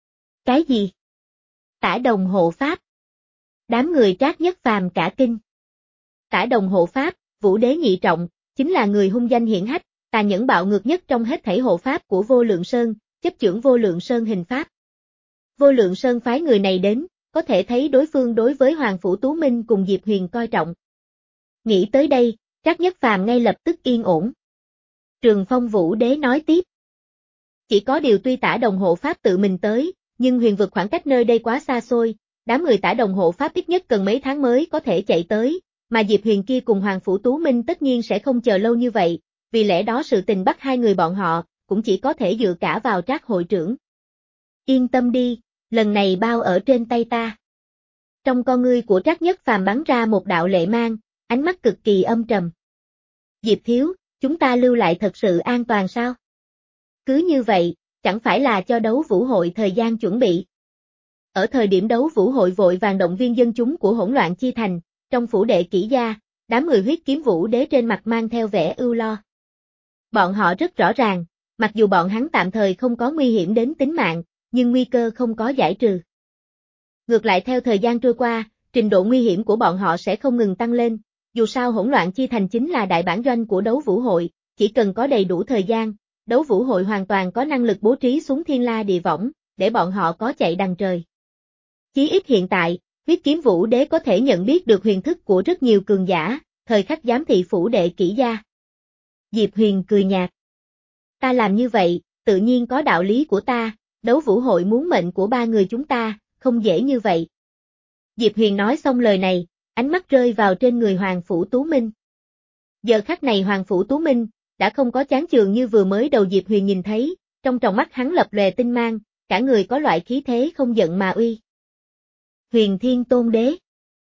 Cái gì? Tả Đồng hộ pháp? Đám người Trác Nhất Phàm cả kinh. Tả Đồng hộ pháp, Vũ Đế nhị trọng, chính là người hung danh hiển hách, tàn nhẫn bạo ngược nhất trong hết thảy hộ pháp của Vô Lượng Sơn, chấp chưởng Vô Lượng Sơn hình pháp. Vô Lượng Sơn phái người này đến, có thể thấy đối phương đối với Hoàng Phủ Tú Minh cùng Diệp Huyền coi trọng. Nghĩ tới đây, Trác Nhất Phàm ngay lập tức yên ổn. Trường Phong Vũ Đế nói tiếp. Chỉ có điều tuy Tả Đồng hộ pháp tự mình tới, nhưng huyền vực khoảng cách nơi đây quá xa xôi, đám người Tả Đồng hộ pháp ít nhất cần mấy tháng mới có thể chạy tới, mà Diệp Huyền kia cùng Hoàng Phủ Tú Minh tất nhiên sẽ không chờ lâu như vậy, vì lẽ đó sự tình bắt hai người bọn họ, cũng chỉ có thể dựa cả vào Trác hội trưởng. Yên tâm đi, lần này bao ở trên tay ta. Trong con ngươi của Trác Nhất Phàm bắn ra một đạo lệ mang, ánh mắt cực kỳ âm trầm. Diệp thiếu, chúng ta lưu lại thật sự an toàn sao? Cứ như vậy, chẳng phải là cho đấu vũ hội thời gian chuẩn bị. Ở thời điểm đấu vũ hội vội vàng động viên dân chúng của hỗn loạn chi thành, trong phủ đệ kỷ gia, đám người huyết kiếm vũ đế trên mặt mang theo vẻ ưu lo. Bọn họ rất rõ ràng, mặc dù bọn hắn tạm thời không có nguy hiểm đến tính mạng, nhưng nguy cơ không có giải trừ. Ngược lại theo thời gian trôi qua, trình độ nguy hiểm của bọn họ sẽ không ngừng tăng lên, dù sao hỗn loạn chi thành chính là đại bản doanh của đấu vũ hội, chỉ cần có đầy đủ thời gian, đấu vũ hội hoàn toàn có năng lực bố trí xuống thiên la địa võng, để bọn họ có chạy đằng trời. Chí ít hiện tại, huyết kiếm vũ đế có thể nhận biết được huyền thức của rất nhiều cường giả, thời khắc giám thị phủ đệ kỷ gia. Diệp Huyền cười nhạt. Ta làm như vậy, tự nhiên có đạo lý của ta, đấu vũ hội muốn mệnh của ba người chúng ta, không dễ như vậy. Diệp Huyền nói xong lời này, ánh mắt rơi vào trên người Hoàng Phủ Tú Minh. Giờ khắc này Hoàng Phủ Tú Minh, đã không có chán chường như vừa mới đầu Diệp Huyền nhìn thấy, trong tròng mắt hắn lập lòe tinh mang, cả người có loại khí thế không giận mà uy. Huyền Thiên Tôn Đế.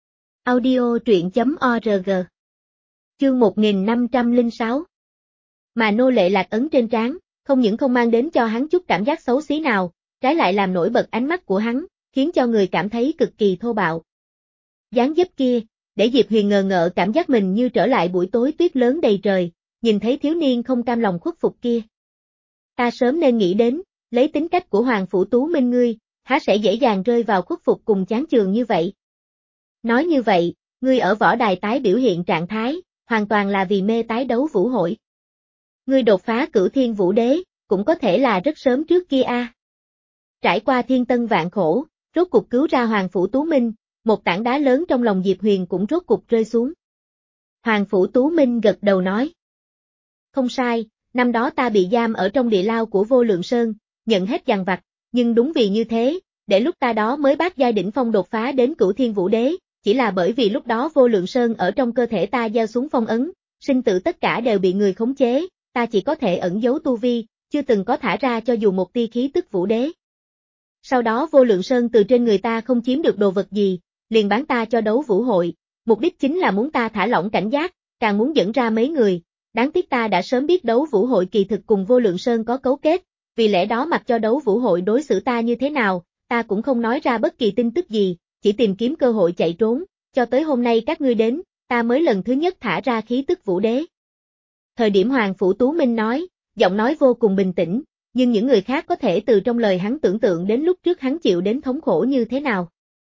Audio truyện chấm org. Chương một nghìn năm trăm lẻ sáu. Mà nô lệ lạc ấn trên trán, không những không mang đến cho hắn chút cảm giác xấu xí nào, trái lại làm nổi bật ánh mắt của hắn, khiến cho người cảm thấy cực kỳ thô bạo. Dáng dấp kia, để Diệp Huyền ngờ ngợ cảm giác mình như trở lại buổi tối tuyết lớn đầy trời, nhìn thấy thiếu niên không cam lòng khuất phục kia. Ta sớm nên nghĩ đến, lấy tính cách của Hoàng Phủ Tú Minh ngươi, há sẽ dễ dàng rơi vào khuất phục cùng chán chường như vậy. Nói như vậy, ngươi ở võ đài tái biểu hiện trạng thái, hoàn toàn là vì mê tái đấu vũ hội. Ngươi đột phá cửu thiên vũ đế, cũng có thể là rất sớm trước kia a. À. Trải qua thiên tân vạn khổ, rốt cục cứu ra Hoàng Phủ Tú Minh, một tảng đá lớn trong lòng Diệp Huyền cũng rốt cục rơi xuống. Hoàng Phủ Tú Minh gật đầu nói. Không sai, năm đó ta bị giam ở trong địa lao của Vô Lượng Sơn, nhận hết dằn vặt, nhưng đúng vì như thế, để lúc ta đó mới bát giai đỉnh phong đột phá đến cửu thiên vũ đế, chỉ là bởi vì lúc đó Vô Lượng Sơn ở trong cơ thể ta gieo xuống phong ấn, sinh tử tất cả đều bị người khống chế, ta chỉ có thể ẩn giấu tu vi, chưa từng có thả ra cho dù một tia khí tức vũ đế. Sau đó Vô Lượng Sơn từ trên người ta không chiếm được đồ vật gì, liền bán ta cho đấu vũ hội, mục đích chính là muốn ta thả lỏng cảnh giác, càng muốn dẫn ra mấy người, đáng tiếc ta đã sớm biết đấu vũ hội kỳ thực cùng Vô Lượng Sơn có cấu kết, vì lẽ đó mặc cho đấu vũ hội đối xử ta như thế nào, ta cũng không nói ra bất kỳ tin tức gì, chỉ tìm kiếm cơ hội chạy trốn, cho tới hôm nay các ngươi đến, ta mới lần thứ nhất thả ra khí tức vũ đế. Thời điểm Hoàng Phủ Tú Minh nói, giọng nói vô cùng bình tĩnh, nhưng những người khác có thể từ trong lời hắn tưởng tượng đến lúc trước hắn chịu đến thống khổ như thế nào.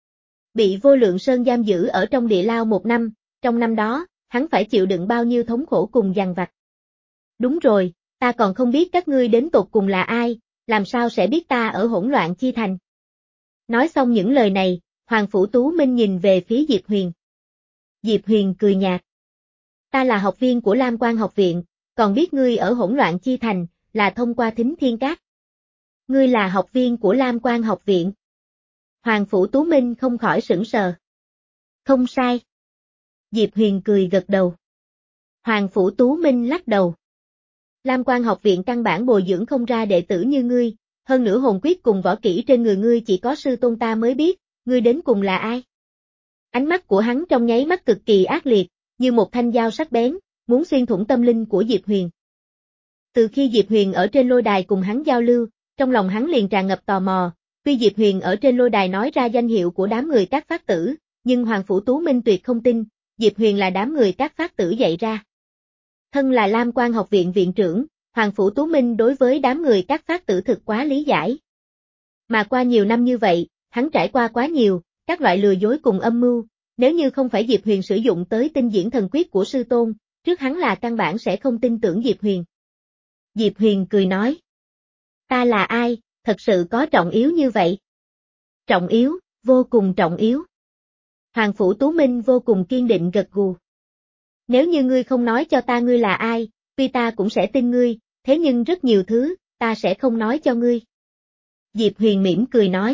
Bị Vô Lượng Sơn giam giữ ở trong địa lao một năm, trong năm đó, hắn phải chịu đựng bao nhiêu thống khổ cùng dằn vặt. Đúng rồi, ta còn không biết các ngươi đến tột cùng là ai, làm sao sẽ biết ta ở hỗn loạn chi thành. Nói xong những lời này, Hoàng Phủ Tú Minh nhìn về phía Diệp Huyền. Diệp Huyền cười nhạt. Ta là học viên của Lam Quan học viện, còn biết ngươi ở hỗn loạn chi thành, là thông qua Thính Thiên Các. Ngươi là học viên của Lam Quan học viện. Hoàng Phủ Tú Minh không khỏi sửng sờ. Không sai. Diệp Huyền cười gật đầu. Hoàng Phủ Tú Minh lắc đầu. Lam Quan học viện căn bản bồi dưỡng không ra đệ tử như ngươi, hơn nữa hồn quyết cùng võ kỹ trên người ngươi chỉ có sư tôn ta mới biết, ngươi đến cùng là ai? Ánh mắt của hắn trong nháy mắt cực kỳ ác liệt, như một thanh dao sắc bén, muốn xuyên thủng tâm linh của Diệp Huyền. Từ khi Diệp Huyền ở trên lôi đài cùng hắn giao lưu, trong lòng hắn liền tràn ngập tò mò, tuy Diệp Huyền ở trên lôi đài nói ra danh hiệu của đám người các phát tử, nhưng Hoàng Phủ Tú Minh tuyệt không tin, Diệp Huyền là đám người các phát tử dạy ra. Thân là Lam Quan học viện viện trưởng, Hoàng Phủ Tú Minh đối với đám người các phát tử thực quá lý giải. Mà qua nhiều năm như vậy, hắn trải qua quá nhiều, các loại lừa dối cùng âm mưu, nếu như không phải Diệp Huyền sử dụng tới tinh diễn thần quyết của sư tôn, trước hắn là căn bản sẽ không tin tưởng Diệp Huyền. Diệp Huyền cười nói. Ta là ai, thật sự có trọng yếu như vậy? Trọng yếu, vô cùng trọng yếu. Hoàng Phủ Tú Minh vô cùng kiên định gật gù. Nếu như ngươi không nói cho ta ngươi là ai, tuy ta cũng sẽ tin ngươi, thế nhưng rất nhiều thứ, ta sẽ không nói cho ngươi. Diệp Huyền mỉm cười nói.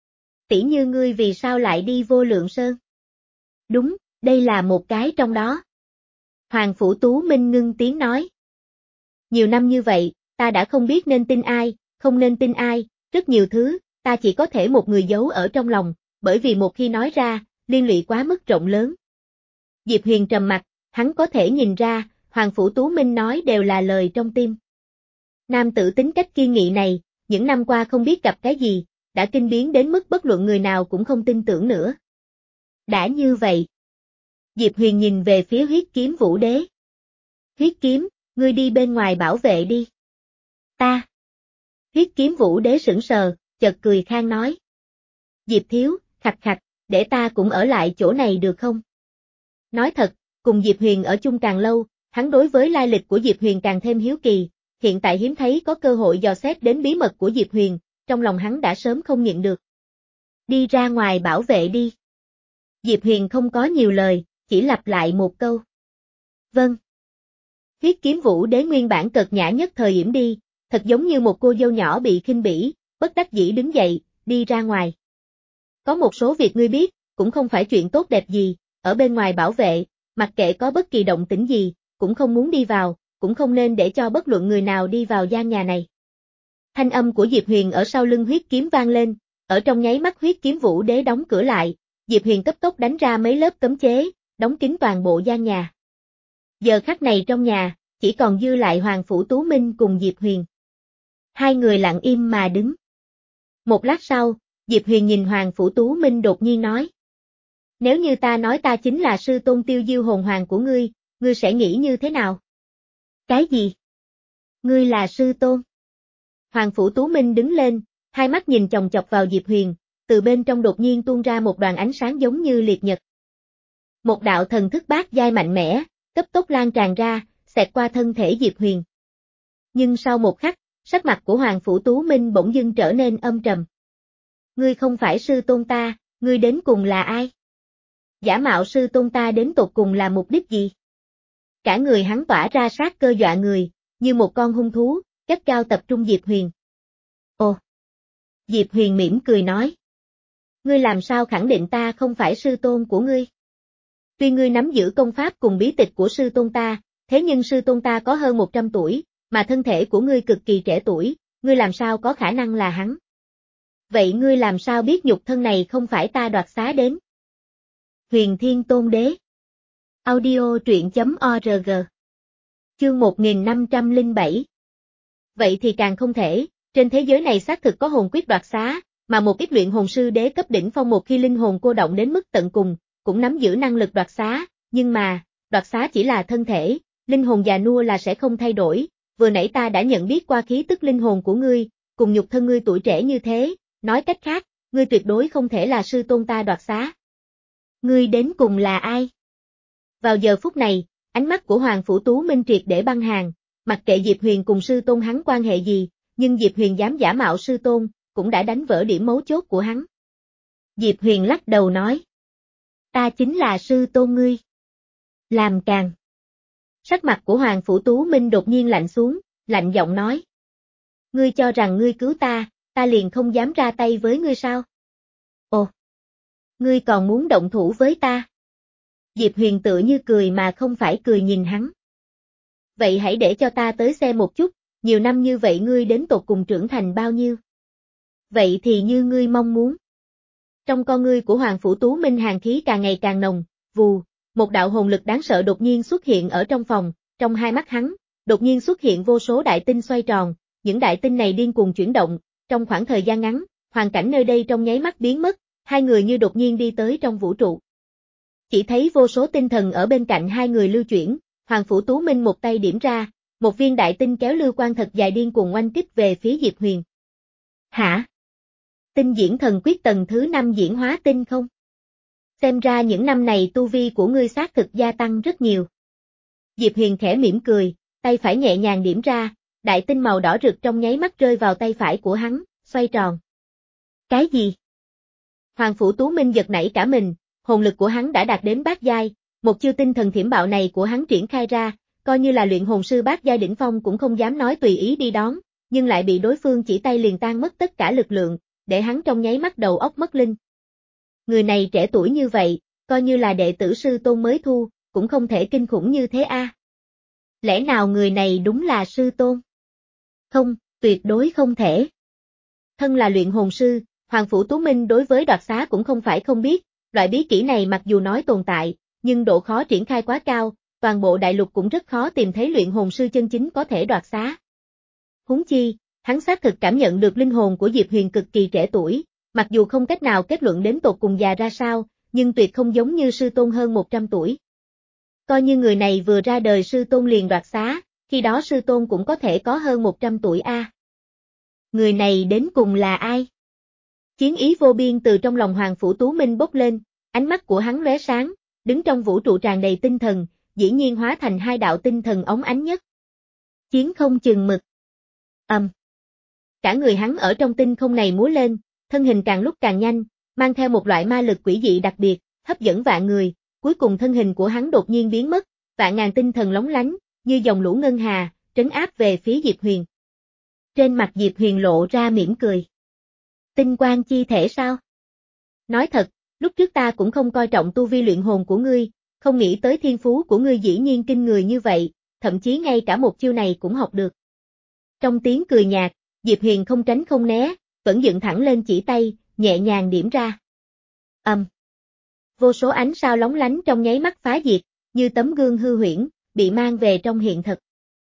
Tỉ như ngươi vì sao lại đi Vô Lượng Sơn? Đúng, đây là một cái trong đó. Hoàng Phủ Tú Minh ngưng tiếng nói. Nhiều năm như vậy, ta đã không biết nên tin ai, không nên tin ai, rất nhiều thứ, ta chỉ có thể một người giấu ở trong lòng, bởi vì một khi nói ra, liên lụy quá mức rộng lớn. Diệp Huyền trầm mặt, hắn có thể nhìn ra, Hoàng Phủ Tú Minh nói đều là lời trong tim. Nam tử tính cách kiên nghị này, những năm qua không biết gặp cái gì, đã kinh biến đến mức bất luận người nào cũng không tin tưởng nữa. Đã như vậy. Diệp Huyền nhìn về phía Huyết Kiếm Vũ Đế. Huyết Kiếm, ngươi đi bên ngoài bảo vệ đi. Ta. Huyết Kiếm Vũ Đế sững sờ, chợt cười khang nói. Diệp thiếu, khạch khạch, để ta cũng ở lại chỗ này được không? Nói thật, cùng Diệp Huyền ở chung càng lâu, hắn đối với lai lịch của Diệp Huyền càng thêm hiếu kỳ, hiện tại hiếm thấy có cơ hội dò xét đến bí mật của Diệp Huyền, trong lòng hắn đã sớm không nhịn được. Đi ra ngoài bảo vệ đi. Diệp Huyền không có nhiều lời, chỉ lặp lại một câu. Vâng. Huyết Kiếm Vũ Đế nguyên bản cợt nhã nhất thời yểm đi, thật giống như một cô dâu nhỏ bị khinh bỉ, bất đắc dĩ đứng dậy, đi ra ngoài. Có một số việc ngươi biết, cũng không phải chuyện tốt đẹp gì, ở bên ngoài bảo vệ, mặc kệ có bất kỳ động tĩnh gì, cũng không muốn đi vào, cũng không nên để cho bất luận người nào đi vào gian nhà này. Thanh âm của Diệp Huyền ở sau lưng Huyết Kiếm vang lên, ở trong nháy mắt Huyết Kiếm Vũ Đế đóng cửa lại, Diệp Huyền cấp tốc đánh ra mấy lớp cấm chế, đóng kín toàn bộ gian nhà. Giờ khắc này trong nhà, chỉ còn dư lại Hoàng Phủ Tú Minh cùng Diệp Huyền. Hai người lặng im mà đứng. Một lát sau, Diệp Huyền nhìn Hoàng Phủ Tú Minh đột nhiên nói. Nếu như ta nói ta chính là sư tôn Tiêu Diêu hồn hoàng của ngươi, ngươi sẽ nghĩ như thế nào? Cái gì? Ngươi là sư tôn? Hoàng Phủ Tú Minh đứng lên, hai mắt nhìn chòng chọc vào Diệp Huyền, từ bên trong đột nhiên tuôn ra một đoàn ánh sáng giống như liệt nhật. Một đạo thần thức bát giai mạnh mẽ, cấp tốc lan tràn ra, xẹt qua thân thể Diệp Huyền. Nhưng sau một khắc, sắc mặt của Hoàng Phủ Tú Minh bỗng dưng trở nên âm trầm. Ngươi không phải sư tôn ta, ngươi đến cùng là ai? Giả mạo sư tôn ta đến tột cùng là mục đích gì? Cả người hắn tỏa ra sát cơ dọa người, như một con hung thú, gắt gao tập trung Diệp Huyền. Ồ! Diệp Huyền mỉm cười nói. Ngươi làm sao khẳng định ta không phải sư tôn của ngươi? Tuy ngươi nắm giữ công pháp cùng bí tịch của sư tôn ta, thế nhưng sư tôn ta có hơn một trăm tuổi, mà thân thể của ngươi cực kỳ trẻ tuổi, ngươi làm sao có khả năng là hắn? Vậy ngươi làm sao biết nhục thân này không phải ta đoạt xá đến? Huyền Thiên Tôn Đế. Audio truyện chấm org. Chương một nghìn năm trăm lẻ bảy. Vậy thì càng không thể, trên thế giới này xác thực có hồn quyết đoạt xá, mà một ít luyện hồn sư đế cấp đỉnh phong một khi linh hồn cô động đến mức tận cùng, cũng nắm giữ năng lực đoạt xá, nhưng mà, đoạt xá chỉ là thân thể, linh hồn già nua là sẽ không thay đổi, vừa nãy ta đã nhận biết qua khí tức linh hồn của ngươi, cùng nhục thân ngươi tuổi trẻ như thế, nói cách khác, ngươi tuyệt đối không thể là sư tôn ta đoạt xá. Ngươi đến cùng là ai? Vào giờ phút này, ánh mắt của Hoàng Phủ Tú Minh triệt để băng hàng, mặc kệ Diệp Huyền cùng sư tôn hắn quan hệ gì, nhưng Diệp Huyền dám giả mạo sư tôn, cũng đã đánh vỡ điểm mấu chốt của hắn. Diệp Huyền lắc đầu nói. Ta chính là sư tôn ngươi. Làm càng. Sắc mặt của Hoàng Phủ Tú Minh đột nhiên lạnh xuống, lạnh giọng nói. Ngươi cho rằng ngươi cứu ta, ta liền không dám ra tay với ngươi sao? Ồ! Ngươi còn muốn động thủ với ta? Diệp Huyền tự như cười mà không phải cười nhìn hắn. Vậy hãy để cho ta tới xem một chút, nhiều năm như vậy ngươi đến tột cùng trưởng thành bao nhiêu? Vậy thì như ngươi mong muốn. Trong con ngươi của Hoàng Phủ Tú Minh hàn khí càng ngày càng nồng, vù, một đạo hồn lực đáng sợ đột nhiên xuất hiện ở trong phòng, trong hai mắt hắn, đột nhiên xuất hiện vô số đại tinh xoay tròn, những đại tinh này điên cuồng chuyển động, trong khoảng thời gian ngắn, hoàn cảnh nơi đây trong nháy mắt biến mất, hai người như đột nhiên đi tới trong vũ trụ. Chỉ thấy vô số tinh thần ở bên cạnh hai người lưu chuyển, Hoàng Phủ Tú Minh một tay điểm ra, một viên đại tinh kéo lưu quang thật dài điên cuồng oanh kích về phía Diệp Huyền. Hả? Tinh diễn thần quyết tầng thứ năm diễn hóa tinh không? Xem ra những năm này tu vi của ngươi xác thực gia tăng rất nhiều. Diệp Huyền khẽ mỉm cười, tay phải nhẹ nhàng điểm ra, đại tinh màu đỏ rực trong nháy mắt rơi vào tay phải của hắn, xoay tròn. Cái gì? Hoàng Phủ Tú Minh giật nảy cả mình, hồn lực của hắn đã đạt đến bát giai, Một chiêu tinh thần thiểm bạo này của hắn triển khai ra, coi như là luyện hồn sư bát giai đỉnh phong cũng không dám nói tùy ý đi đón, nhưng lại bị đối phương chỉ tay liền tan mất tất cả lực lượng, để hắn trong nháy mắt đầu óc mất linh. Người này trẻ tuổi như vậy, coi như là đệ tử sư tôn mới thu, cũng không thể kinh khủng như thế a. À. Lẽ nào người này đúng là sư tôn? Không, tuyệt đối không thể. Thân là luyện hồn sư, Hoàng Phủ Tú Minh đối với đoạt xá cũng không phải không biết, loại bí kỹ này mặc dù nói tồn tại, nhưng độ khó triển khai quá cao, toàn bộ đại lục cũng rất khó tìm thấy luyện hồn sư chân chính có thể đoạt xá. Huống chi, hắn xác thực cảm nhận được linh hồn của Diệp Huyền cực kỳ trẻ tuổi, mặc dù không cách nào kết luận đến tột cùng già ra sao, nhưng tuyệt không giống như sư tôn hơn một trăm tuổi. Coi như người này vừa ra đời sư tôn liền đoạt xá, khi đó sư tôn cũng có thể có hơn một trăm tuổi a. À. Người này đến cùng là ai? Chiến ý vô biên từ trong lòng Hoàng Phủ Tú Minh bốc lên, ánh mắt của hắn lóe sáng, đứng trong vũ trụ tràn đầy tinh thần, dĩ nhiên hóa thành hai đạo tinh thần óng ánh nhất. Chiến không chừng mực. Ầm. Um. Cả người hắn ở trong tinh không này múa lên, thân hình càng lúc càng nhanh, mang theo một loại ma lực quỷ dị đặc biệt, hấp dẫn vạn người, cuối cùng thân hình của hắn đột nhiên biến mất, vạn ngàn tinh thần lóng lánh, như dòng lũ ngân hà, trấn áp về phía Diệp Huyền. Trên mặt Diệp Huyền lộ ra mỉm cười. Tinh quang chi thể sao? Nói thật, lúc trước ta cũng không coi trọng tu vi luyện hồn của ngươi, không nghĩ tới thiên phú của ngươi dĩ nhiên kinh người như vậy, thậm chí ngay cả một chiêu này cũng học được. Trong tiếng cười nhạt, Diệp Huyền không tránh không né, vẫn dựng thẳng lên chỉ tay, nhẹ nhàng điểm ra. Ầm. Um. Vô số ánh sao lóng lánh trong nháy mắt phá diệt, như tấm gương hư huyễn, bị mang về trong hiện thực.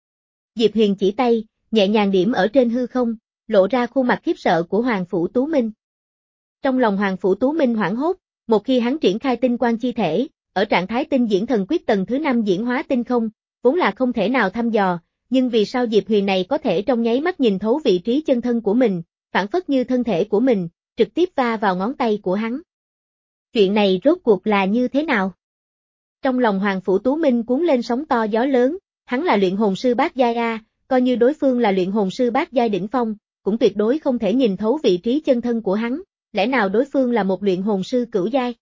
Diệp Huyền chỉ tay, nhẹ nhàng điểm ở trên hư không, lộ ra khuôn mặt khiếp sợ của Hoàng Phủ Tú Minh. Trong lòng Hoàng Phủ Tú Minh hoảng hốt, một khi hắn triển khai tinh quang chi thể, ở trạng thái tinh diễn thần quyết tầng thứ năm diễn hóa tinh không, vốn là không thể nào thăm dò, nhưng vì sao Diệp Huyền này có thể trong nháy mắt nhìn thấu vị trí chân thân của mình, phản phất như thân thể của mình, trực tiếp va vào ngón tay của hắn. Chuyện này rốt cuộc là như thế nào? Trong lòng Hoàng Phủ Tú Minh cuốn lên sóng to gió lớn, hắn là luyện hồn sư bát giai a, coi như đối phương là luyện hồn sư bát giai đỉnh phong, cũng tuyệt đối không thể nhìn thấu vị trí chân thân của hắn, lẽ nào đối phương là một luyện hồn sư cửu giai?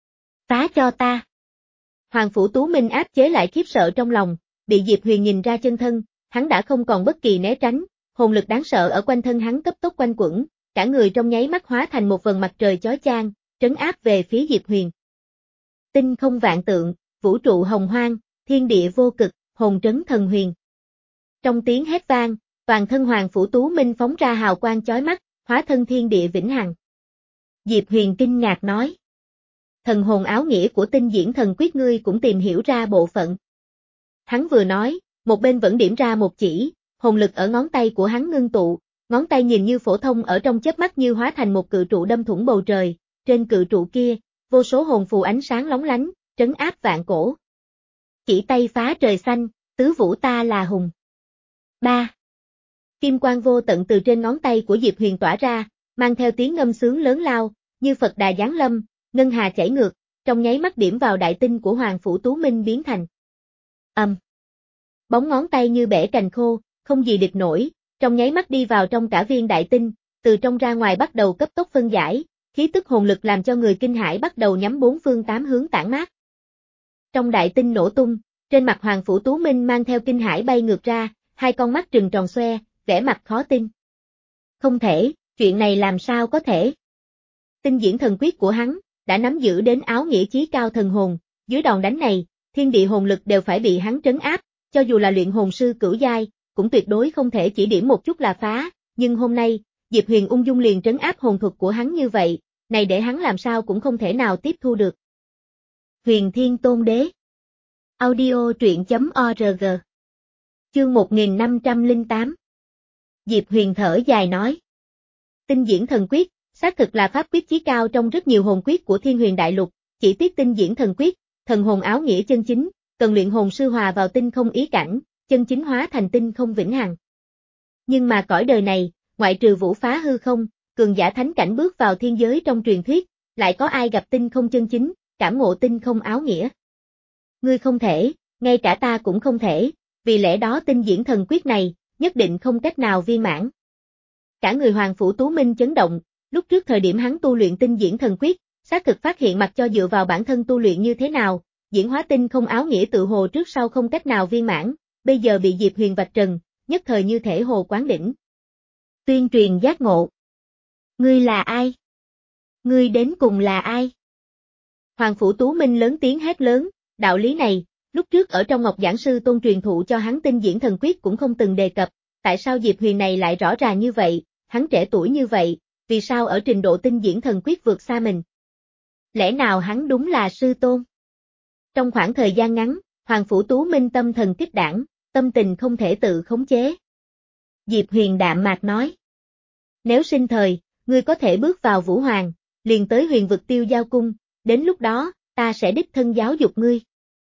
Phá cho ta! Hoàng Phủ Tú Minh áp chế lại khiếp sợ trong lòng, bị Diệp Huyền nhìn ra chân thân, hắn đã không còn bất kỳ né tránh, hồn lực đáng sợ ở quanh thân hắn cấp tốc quanh quẩn, cả người trong nháy mắt hóa thành một vầng mặt trời chói chang, trấn áp về phía Diệp Huyền. Tinh không vạn tượng, vũ trụ hồng hoang, thiên địa vô cực, hồn trấn thần huyền. Trong tiếng hét vang, toàn thân Hoàng Phủ Tú Minh phóng ra hào quang chói mắt, hóa thân thiên địa vĩnh hằng. Diệp Huyền kinh ngạc nói. Thần hồn áo nghĩa của tinh diễn thần quyết ngươi cũng tìm hiểu ra bộ phận. Hắn vừa nói, một bên vẫn điểm ra một chỉ, hồn lực ở ngón tay của hắn ngưng tụ, ngón tay nhìn như phổ thông ở trong chớp mắt như hóa thành một cự trụ đâm thủng bầu trời, trên cự trụ kia, vô số hồn phù ánh sáng lóng lánh, trấn áp vạn cổ. Chỉ tay phá trời xanh, tứ vũ ta là hùng. ba. Kim quang vô tận từ trên ngón tay của Diệp Huyền tỏa ra, mang theo tiếng ngâm sướng lớn lao, như Phật đà giáng lâm, ngân hà chảy ngược, trong nháy mắt điểm vào đại tinh của Hoàng Phủ Tú Minh biến thành. Ầm. Um. Bóng ngón tay như bẻ cành khô, không gì địch nổi, trong nháy mắt đi vào trong cả viên đại tinh, từ trong ra ngoài bắt đầu cấp tốc phân giải, khí tức hồn lực làm cho người kinh hãi bắt đầu nhắm bốn phương tám hướng tản mát. Trong đại tinh nổ tung, trên mặt Hoàng Phủ Tú Minh mang theo kinh hãi bay ngược ra, hai con mắt trừng tròn xoe, vẻ mặt khó tin. Không thể, chuyện này làm sao có thể? Tinh diễn thần quyết của hắn, đã nắm giữ đến áo nghĩa chí cao thần hồn, dưới đòn đánh này, thiên địa hồn lực đều phải bị hắn trấn áp, cho dù là luyện hồn sư cửu giai, cũng tuyệt đối không thể chỉ điểm một chút là phá, nhưng hôm nay, Diệp Huyền ung dung liền trấn áp hồn thuật của hắn như vậy, này để hắn làm sao cũng không thể nào tiếp thu được. Huyền Thiên Tôn Đế. Audio truyện chấm org. Chương một nghìn năm trăm lẻ tám. Diệp Huyền thở dài nói. Tinh diễn thần quyết, xác thực là pháp quyết chí cao trong rất nhiều hồn quyết của Thiên Huyền Đại Lục, chỉ tiếc tinh diễn thần quyết, thần hồn áo nghĩa chân chính, cần luyện hồn sư hòa vào tinh không ý cảnh, chân chính hóa thành tinh không vĩnh hằng. Nhưng mà cõi đời này, ngoại trừ vũ phá hư không, cường giả thánh cảnh bước vào thiên giới trong truyền thuyết, lại có ai gặp tinh không chân chính, cảm ngộ tinh không áo nghĩa. Ngươi không thể, ngay cả ta cũng không thể, vì lẽ đó tinh diễn thần quyết này, nhất định không cách nào viên mãn. Cả người Hoàng Phủ Tú Minh chấn động, lúc trước thời điểm hắn tu luyện tinh diễn thần quyết, xác thực phát hiện mặc cho dựa vào bản thân tu luyện như thế nào, diễn hóa tinh không áo nghĩa tự hồ trước sau không cách nào viên mãn, bây giờ bị Diệp Huyền vạch trần, nhất thời như thể hồ quán đỉnh. Tuyên truyền giác ngộ. Ngươi là ai? Ngươi đến cùng là ai? Hoàng Phủ Tú Minh lớn tiếng hét lớn, đạo lý này, lúc trước ở trong Ngọc Giảng Sư Tôn truyền thụ cho hắn tinh diễn thần quyết cũng không từng đề cập, tại sao Diệp Huyền này lại rõ ràng như vậy, hắn trẻ tuổi như vậy, vì sao ở trình độ tinh diễn thần quyết vượt xa mình? Lẽ nào hắn đúng là Sư Tôn? Trong khoảng thời gian ngắn, Hoàng Phủ Tú Minh tâm thần kích đảng, tâm tình không thể tự khống chế. Diệp Huyền đạm mạc nói. Nếu sinh thời, ngươi có thể bước vào Vũ Hoàng, liền tới huyền vực Tiêu Giao Cung, đến lúc đó, ta sẽ đích thân giáo dục ngươi.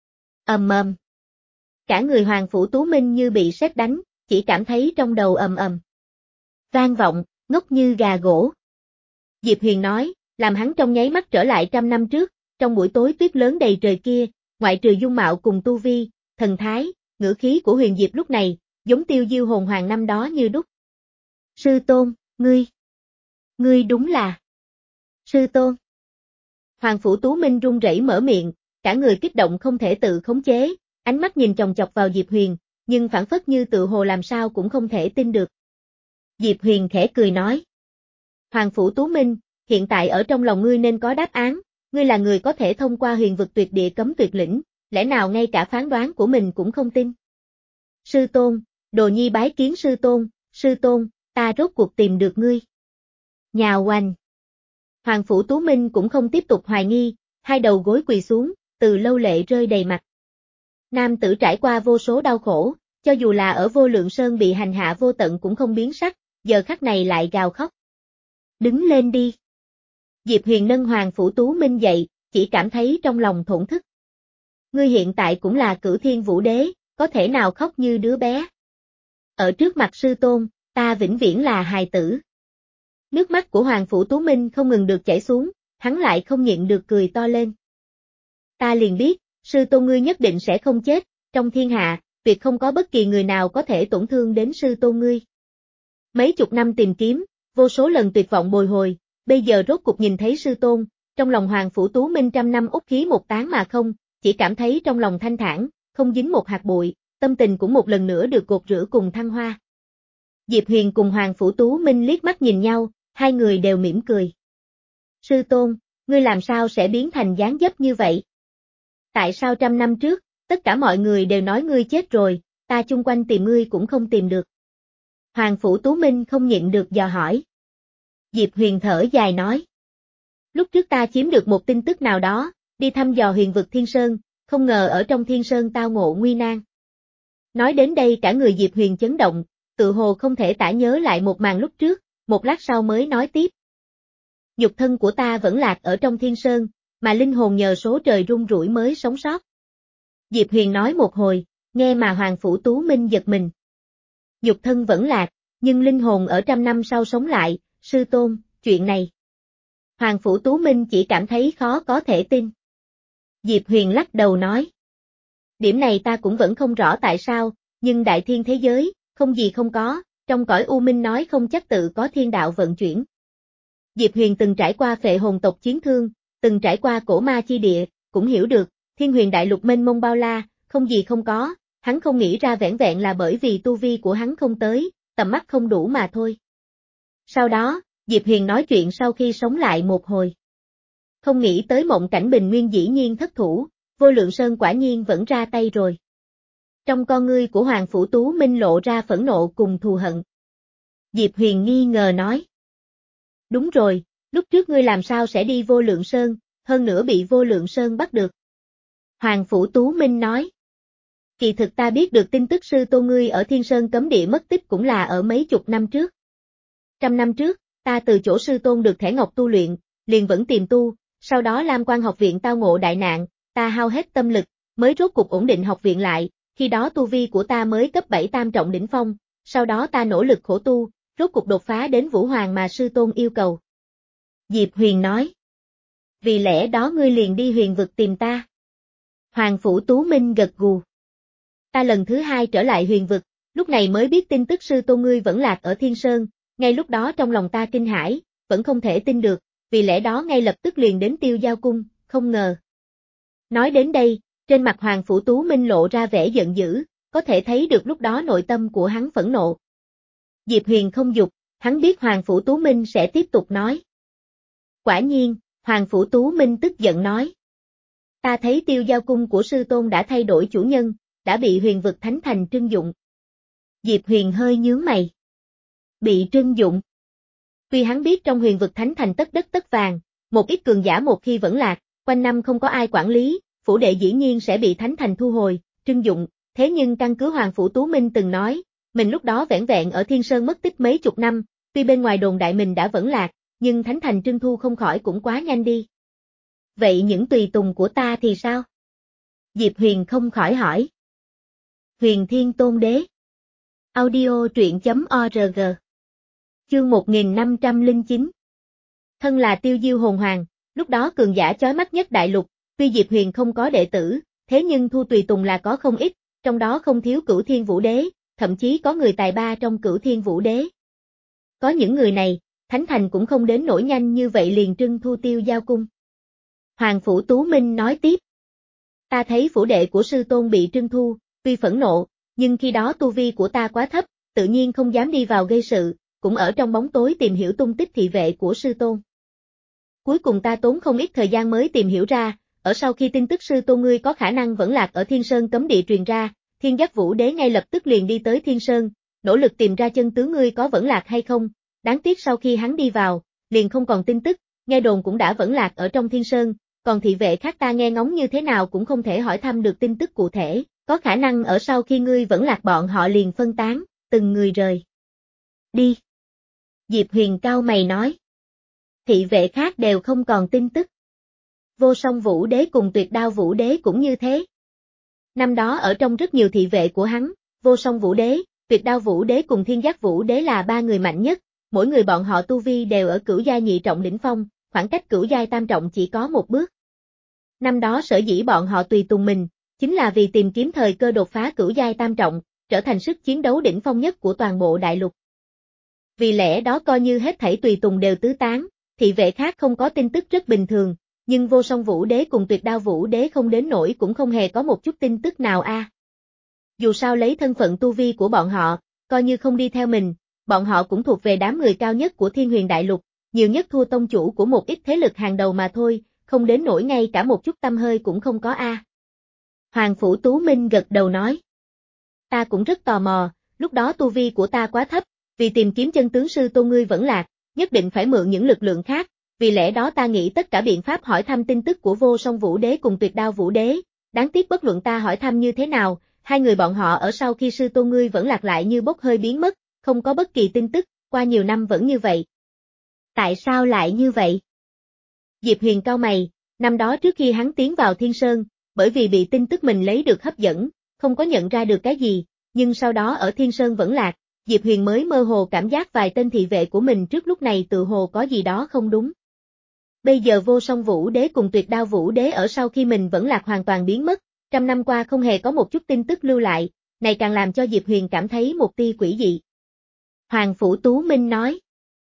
Ầm ầm. Cả người Hoàng Phủ Tú Minh như bị sét đánh, chỉ cảm thấy trong đầu ầm ầm. Vang vọng, ngốc như gà gỗ. Diệp Huyền nói, làm hắn trong nháy mắt trở lại trăm năm trước, trong buổi tối tuyết lớn đầy trời kia, ngoại trừ dung mạo cùng tu vi, thần thái, ngữ khí của Huyền Diệp lúc này, giống Tiêu Diêu hồn hoàng năm đó như đúc. Sư Tôn, ngươi, ngươi đúng là Sư Tôn. Hoàng Phủ Tú Minh run rẩy mở miệng, cả người kích động không thể tự khống chế, ánh mắt nhìn chòng chọc vào Diệp Huyền, nhưng phản phất như tự hồ làm sao cũng không thể tin được. Diệp Huyền khẽ cười nói. Hoàng Phủ Tú Minh, hiện tại ở trong lòng ngươi nên có đáp án, ngươi là người có thể thông qua huyền vực tuyệt địa cấm tuyệt lĩnh, lẽ nào ngay cả phán đoán của mình cũng không tin? Sư Tôn, Đồ Nhi bái kiến Sư Tôn, Sư Tôn, ta rốt cuộc tìm được ngươi. Nhào oanh. Hoàng Phủ Tú Minh cũng không tiếp tục hoài nghi, hai đầu gối quỳ xuống, từ lâu lệ rơi đầy mặt. Nam tử trải qua vô số đau khổ, cho dù là ở Vô Lượng Sơn bị hành hạ vô tận cũng không biến sắc, giờ khắc này lại gào khóc. Đứng lên đi. Diệp Huyền nâng Hoàng Phủ Tú Minh dậy, chỉ cảm thấy trong lòng thổn thức. Ngươi hiện tại cũng là Cửu Thiên Vũ Đế, có thể nào khóc như đứa bé? Ở trước mặt Sư Tôn, ta vĩnh viễn là hài tử. Nước mắt của Hoàng Phủ Tú Minh không ngừng được chảy xuống, hắn lại không nhịn được cười to lên. Ta liền biết, Sư Tôn ngươi nhất định sẽ không chết, trong thiên hạ, tuyệt không có bất kỳ người nào có thể tổn thương đến Sư Tôn ngươi. Mấy chục năm tìm kiếm, vô số lần tuyệt vọng bồi hồi, bây giờ rốt cục nhìn thấy Sư Tôn, trong lòng Hoàng Phủ Tú Minh trăm năm út khí một tán mà không, chỉ cảm thấy trong lòng thanh thản, không dính một hạt bụi, tâm tình cũng một lần nữa được gột rửa cùng thăng hoa. Diệp Huyền cùng Hoàng Phủ Tú Minh liếc mắt nhìn nhau, hai người đều mỉm cười. Sư Tôn, ngươi làm sao sẽ biến thành dáng dấp như vậy? Tại sao trăm năm trước, tất cả mọi người đều nói ngươi chết rồi, ta chung quanh tìm ngươi cũng không tìm được. Hoàng Phủ Tú Minh không nhịn được dò hỏi. Diệp Huyền thở dài nói. Lúc trước ta chiếm được một tin tức nào đó, đi thăm dò huyền vực Thiên Sơn, không ngờ ở trong Thiên Sơn tao ngộ nguy nan. Nói đến đây cả người Diệp Huyền chấn động, tự hồ không thể tả nhớ lại một màn lúc trước, một lát sau mới nói tiếp. Nhục thân của ta vẫn lạc ở trong Thiên Sơn, mà linh hồn nhờ số trời rung rủi mới sống sót. Diệp Huyền nói một hồi, nghe mà Hoàng Phủ Tú Minh giật mình. Nhục thân vẫn lạc, nhưng linh hồn ở trăm năm sau sống lại, Sư Tôn, chuyện này. Hoàng Phủ Tú Minh chỉ cảm thấy khó có thể tin. Diệp Huyền lắc đầu nói. Điểm này ta cũng vẫn không rõ tại sao, nhưng đại thiên thế giới, không gì không có, trong cõi u minh nói không chắc tự có thiên đạo vận chuyển. Diệp Huyền từng trải qua phệ hồn tộc chiến thương, từng trải qua cổ ma chi địa, cũng hiểu được, thiên huyền đại lục mênh mông bao la, không gì không có, hắn không nghĩ ra vẻn vẹn là bởi vì tu vi của hắn không tới, tầm mắt không đủ mà thôi. Sau đó, Diệp Huyền nói chuyện sau khi sống lại một hồi. Không nghĩ tới mộng cảnh bình nguyên dĩ nhiên thất thủ, Vô Lượng Sơn quả nhiên vẫn ra tay rồi. Trong con ngươi của Hoàng Phủ Tú Minh lộ ra phẫn nộ cùng thù hận. Diệp Huyền nghi ngờ nói. Đúng rồi, lúc trước ngươi làm sao sẽ đi Vô Lượng Sơn, hơn nữa bị Vô Lượng Sơn bắt được. Hoàng Phủ Tú Minh nói. Kỳ thực ta biết được tin tức sư tôn ngươi ở Thiên Sơn cấm địa mất tích cũng là ở mấy chục năm trước. Trăm năm trước, ta từ chỗ sư tôn được thẻ ngọc tu luyện, liền vẫn tìm tu, sau đó Lam Quan học viện tao ngộ đại nạn, ta hao hết tâm lực, mới rốt cục ổn định học viện lại, khi đó tu vi của ta mới cấp bảy tam trọng đỉnh phong, sau đó ta nỗ lực khổ tu, rốt cục đột phá đến Vũ Hoàng mà sư tôn yêu cầu. Diệp Huyền nói. Vì lẽ đó ngươi liền đi huyền vực tìm ta. Hoàng Phủ Tú Minh gật gù. Ta lần thứ hai trở lại huyền vực, lúc này mới biết tin tức sư tôn ngươi vẫn lạc ở Thiên Sơn, ngay lúc đó trong lòng ta kinh hãi, vẫn không thể tin được, vì lẽ đó ngay lập tức liền đến Tiêu Giao Cung, không ngờ. Nói đến đây, Trên mặt Hoàng Phủ Tú Minh lộ ra vẻ giận dữ, có thể thấy được lúc đó nội tâm của hắn phẫn nộ. Diệp Huyền không dục, hắn biết Hoàng Phủ Tú Minh sẽ tiếp tục nói. Quả nhiên, Hoàng Phủ Tú Minh tức giận nói. Ta thấy Tiêu Giao Cung của sư tôn đã thay đổi chủ nhân, đã bị Huyền Vực Thánh Thành trưng dụng. Diệp Huyền hơi nhướng mày. Bị trưng dụng. Vì hắn biết trong Huyền Vực Thánh Thành tất đất tất vàng, một ít cường giả một khi vẫn lạc, quanh năm không có ai quản lý, phủ đệ dĩ nhiên sẽ bị Thánh Thành thu hồi, trưng dụng, thế nhưng căn cứ Hoàng Phủ Tú Minh từng nói, mình lúc đó vẻn vẹn ở Thiên Sơn mất tích mấy chục năm, tuy bên ngoài đồn đại mình đã vẫn lạc, nhưng Thánh Thành trưng thu không khỏi cũng quá nhanh đi. Vậy những tùy tùng của ta thì sao? Diệp Huyền không khỏi hỏi. Huyền Thiên Tôn Đế. Audio truyện chấm org. Chương một nghìn năm trăm lẻ chín. Thân là Tiêu Diêu hồn hoàng, lúc đó cường giả chói mắt nhất đại lục, tuy Diệp Huyền không có đệ tử, thế nhưng thu tùy tùng là có không ít, trong đó không thiếu Cửu Thiên Vũ Đế, thậm chí có người tài ba trong Cửu Thiên Vũ Đế. Có những người này, Thánh Thành cũng không đến nổi nhanh như vậy liền trưng thu Tiêu Giao Cung. Hoàng Phủ Tú Minh nói tiếp. Ta thấy phủ đệ của sư tôn bị trưng thu, tuy phẫn nộ, nhưng khi đó tu vi của ta quá thấp, tự nhiên không dám đi vào gây sự, cũng ở trong bóng tối tìm hiểu tung tích thị vệ của sư tôn. Cuối cùng ta tốn không ít thời gian mới tìm hiểu ra, ở sau khi tin tức sư tôn ngươi có khả năng vẫn lạc ở Thiên Sơn cấm địa truyền ra, Thiên Giác Vũ Đế ngay lập tức liền đi tới Thiên Sơn, nỗ lực tìm ra chân tướng ngươi có vẫn lạc hay không, đáng tiếc sau khi hắn đi vào, liền không còn tin tức, nghe đồn cũng đã vẫn lạc ở trong Thiên Sơn, còn thị vệ khác ta nghe ngóng như thế nào cũng không thể hỏi thăm được tin tức cụ thể, có khả năng ở sau khi ngươi vẫn lạc bọn họ liền phân tán, từng người rời đi. Diệp Huyền cao mày nói. Thị vệ khác đều không còn tin tức. Vô Song Vũ Đế cùng Tuyệt Đao Vũ Đế cũng như thế. Năm đó ở trong rất nhiều thị vệ của hắn, Vô Song Vũ Đế, Tuyệt Đao Vũ Đế cùng Thiên Giác Vũ Đế là ba người mạnh nhất, mỗi người bọn họ tu vi đều ở cửu giai nhị trọng đỉnh phong, khoảng cách cửu giai tam trọng chỉ có một bước. Năm đó sở dĩ bọn họ tùy tùng mình, chính là vì tìm kiếm thời cơ đột phá cửu giai tam trọng, trở thành sức chiến đấu đỉnh phong nhất của toàn bộ đại lục. Vì lẽ đó coi như hết thảy tùy tùng đều tứ tán, thị vệ khác không có tin tức rất bình thường, nhưng Vô Song Vũ Đế cùng Tuyệt Đao Vũ Đế không đến nỗi cũng không hề có một chút tin tức nào a. À. Dù sao lấy thân phận tu vi của bọn họ, coi như không đi theo mình, bọn họ cũng thuộc về đám người cao nhất của Thiên Huyền Đại Lục, nhiều nhất thua tông chủ của một ít thế lực hàng đầu mà thôi, không đến nỗi ngay cả một chút tâm hơi cũng không có a. À. Hoàng Phủ Tú Minh gật đầu nói. Ta cũng rất tò mò, lúc đó tu vi của ta quá thấp, vì tìm kiếm chân tướng sư tôn ngươi vẫn lạc, nhất định phải mượn những lực lượng khác, vì lẽ đó ta nghĩ tất cả biện pháp hỏi thăm tin tức của Vô Song Vũ Đế cùng Tuyệt Đao Vũ Đế, đáng tiếc bất luận ta hỏi thăm như thế nào, hai người bọn họ ở sau khi sư tôn ngươi vẫn lạc lại như bốc hơi biến mất, không có bất kỳ tin tức, qua nhiều năm vẫn như vậy. Tại sao lại như vậy? Diệp Huyền cau mày, năm đó trước khi hắn tiến vào Thiên Sơn, bởi vì bị tin tức mình lấy được hấp dẫn, không có nhận ra được cái gì, nhưng sau đó ở Thiên Sơn vẫn lạc, Diệp Huyền mới mơ hồ cảm giác vài tên thị vệ của mình trước lúc này tự hồ có gì đó không đúng. Bây giờ Vô Song Vũ Đế cùng Tuyệt Đao Vũ Đế ở sau khi mình vẫn lạc hoàn toàn biến mất, trăm năm qua không hề có một chút tin tức lưu lại, này càng làm cho Diệp Huyền cảm thấy một tia quỷ dị. Hoàng Phủ Tú Minh nói.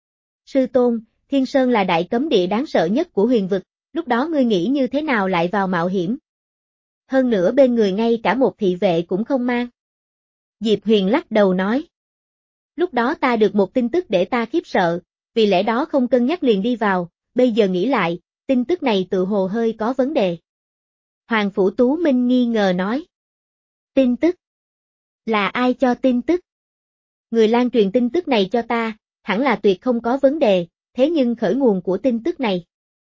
Sư tôn, Thiên Sơn là đại cấm địa đáng sợ nhất của huyền vực, lúc đó ngươi nghĩ như thế nào lại vào mạo hiểm? Hơn nữa bên người ngay cả một thị vệ cũng không mang. Diệp Huyền lắc đầu nói. Lúc đó ta được một tin tức để ta khiếp sợ, vì lẽ đó không cân nhắc liền đi vào, bây giờ nghĩ lại, tin tức này tự hồ hơi có vấn đề. Hoàng Phủ Tú Minh nghi ngờ nói. Tin tức? Là ai cho tin tức? Người lan truyền tin tức này cho ta, hẳn là tuyệt không có vấn đề, thế nhưng khởi nguồn của tin tức này.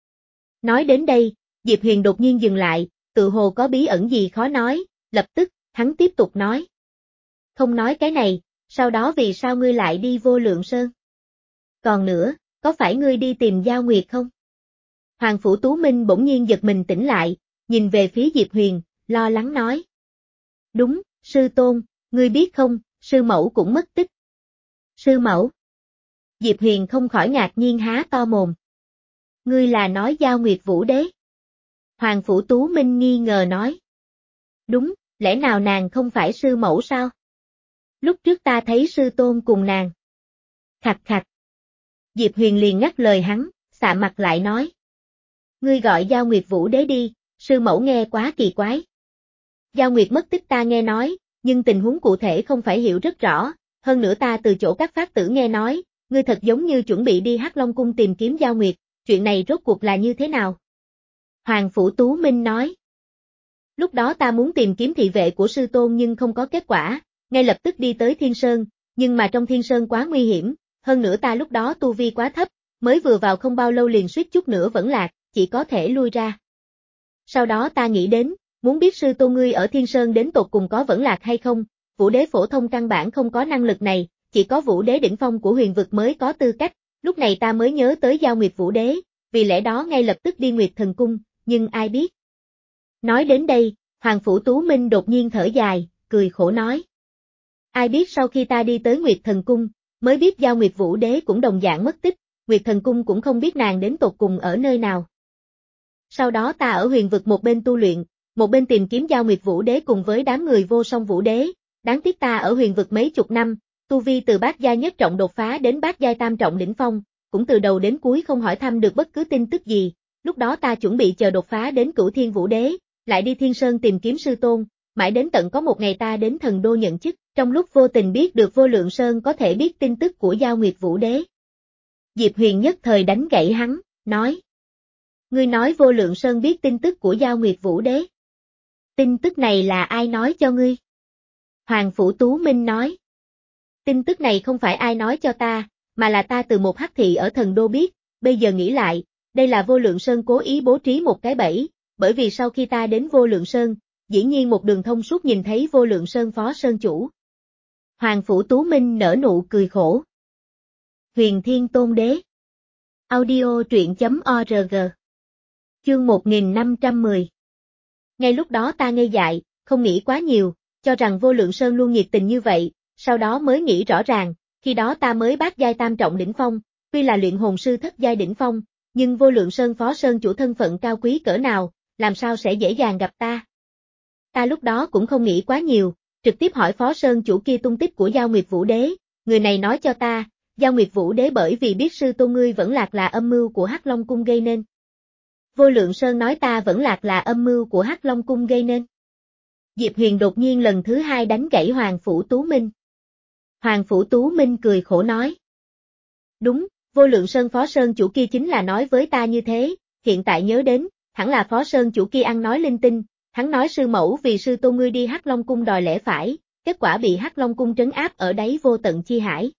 Nói đến đây, Diệp Huyền đột nhiên dừng lại, tự hồ có bí ẩn gì khó nói, lập tức, hắn tiếp tục nói. Không nói cái này, sau đó vì sao ngươi lại đi Vô Lượng Sơn? Còn nữa, có phải ngươi đi tìm Giao Nguyệt không? Hoàng Phủ Tú Minh bỗng nhiên giật mình tỉnh lại, nhìn về phía Diệp Huyền, lo lắng nói. Đúng, sư tôn, ngươi biết không, sư mẫu cũng mất tích. Sư mẫu? Diệp Huyền không khỏi ngạc nhiên há to mồm. Ngươi là nói Giao Nguyệt Vũ Đế? Hoàng Phủ Tú Minh nghi ngờ nói. Đúng, lẽ nào nàng không phải sư mẫu sao? Lúc trước ta thấy sư tôn cùng nàng. Khặt khặt. Diệp Huyền liền ngắt lời hắn, xạ mặt lại nói. Ngươi gọi Giao Nguyệt Vũ Đế đi, sư mẫu nghe quá kỳ quái. Giao Nguyệt mất tích ta nghe nói, nhưng tình huống cụ thể không phải hiểu rất rõ, hơn nữa ta từ chỗ các phát tử nghe nói, ngươi thật giống như chuẩn bị đi Hắc Long Cung tìm kiếm Giao Nguyệt, chuyện này rốt cuộc là như thế nào? Hoàng Phủ Tú Minh nói. Lúc đó ta muốn tìm kiếm thị vệ của sư tôn nhưng không có kết quả, ngay lập tức đi tới Thiên Sơn, nhưng mà trong Thiên Sơn quá nguy hiểm, hơn nữa ta lúc đó tu vi quá thấp, mới vừa vào không bao lâu liền suýt chút nữa vẫn lạc, chỉ có thể lui ra. Sau đó ta nghĩ đến, muốn biết sư tôn ngươi ở Thiên Sơn đến tột cùng có vẫn lạc hay không, Vũ Đế phổ thông căn bản không có năng lực này, chỉ có Vũ Đế đỉnh phong của huyền vực mới có tư cách, lúc này ta mới nhớ tới Giao Nguyệt Vũ Đế, vì lẽ đó ngay lập tức đi Nguyệt Thần Cung, nhưng ai biết. Nói đến đây, Hoàng Phủ Tú Minh đột nhiên thở dài, cười khổ nói. Ai biết sau khi ta đi tới Nguyệt Thần Cung, mới biết Giao Nguyệt Vũ Đế cũng đồng dạng mất tích, Nguyệt Thần Cung cũng không biết nàng đến tột cùng ở nơi nào. Sau đó ta ở huyền vực một bên tu luyện, một bên tìm kiếm Giao Nguyệt Vũ Đế cùng với đám người vô song Vũ Đế, đáng tiếc ta ở huyền vực mấy chục năm, tu vi từ bát giai nhất trọng đột phá đến bát giai tam trọng đỉnh phong, cũng từ đầu đến cuối không hỏi thăm được bất cứ tin tức gì, lúc đó ta chuẩn bị chờ đột phá đến Cửu Thiên Vũ Đế, lại đi Thiên Sơn tìm kiếm sư tôn, mãi đến tận có một ngày ta đến Thần Đô nhận chức, trong lúc vô tình biết được Vô Lượng Sơn có thể biết tin tức của Giao Nguyệt Vũ Đế. Diệp Huyền nhất thời đánh gãy hắn, nói. Ngươi nói Vô Lượng Sơn biết tin tức của Giao Nguyệt Vũ Đế. Tin tức này là ai nói cho ngươi? Hoàng Phủ Tú Minh nói. Tin tức này không phải ai nói cho ta, mà là ta từ một hắc thị ở Thần Đô biết, bây giờ nghĩ lại, đây là Vô Lượng Sơn cố ý bố trí một cái bẫy, bởi vì sau khi ta đến Vô Lượng Sơn, dĩ nhiên một đường thông suốt nhìn thấy Vô Lượng Sơn phó sơn chủ. Hoàng Phủ Tú Minh nở nụ cười khổ. Huyền Thiên Tôn Đế. Audio truyện chấm org. Chương một nghìn năm trăm mười. Ngay lúc đó ta ngây dại, không nghĩ quá nhiều, cho rằng Vô Lượng Sơn luôn nhiệt tình như vậy, sau đó mới nghĩ rõ ràng, khi đó ta mới bát giai tam trọng đỉnh phong, tuy là luyện hồn sư thất giai đỉnh phong, nhưng Vô Lượng Sơn phó sơn chủ thân phận cao quý cỡ nào, làm sao sẽ dễ dàng gặp ta. Ta lúc đó cũng không nghĩ quá nhiều, trực tiếp hỏi phó sơn chủ kia tung tích của Giao Nguyệt Vũ Đế, người này nói cho ta, Giao Nguyệt Vũ Đế bởi vì biết sư tôn ngươi vẫn lạc là âm mưu của Hắc Long Cung gây nên. Vô Lượng Sơn nói ta vẫn lạc là âm mưu của Hắc Long Cung gây nên. Diệp Huyền đột nhiên lần thứ hai đánh gãy Hoàng Phủ Tú Minh. Hoàng Phủ Tú Minh cười khổ nói. Đúng, Vô Lượng Sơn phó sơn chủ kia chính là nói với ta như thế, hiện tại nhớ đến, hẳn là phó sơn chủ kia ăn nói linh tinh, hắn nói sư mẫu vì sư tôn ngươi đi Hắc Long Cung đòi lẽ phải, kết quả bị Hắc Long Cung trấn áp ở đáy vô tận chi hải.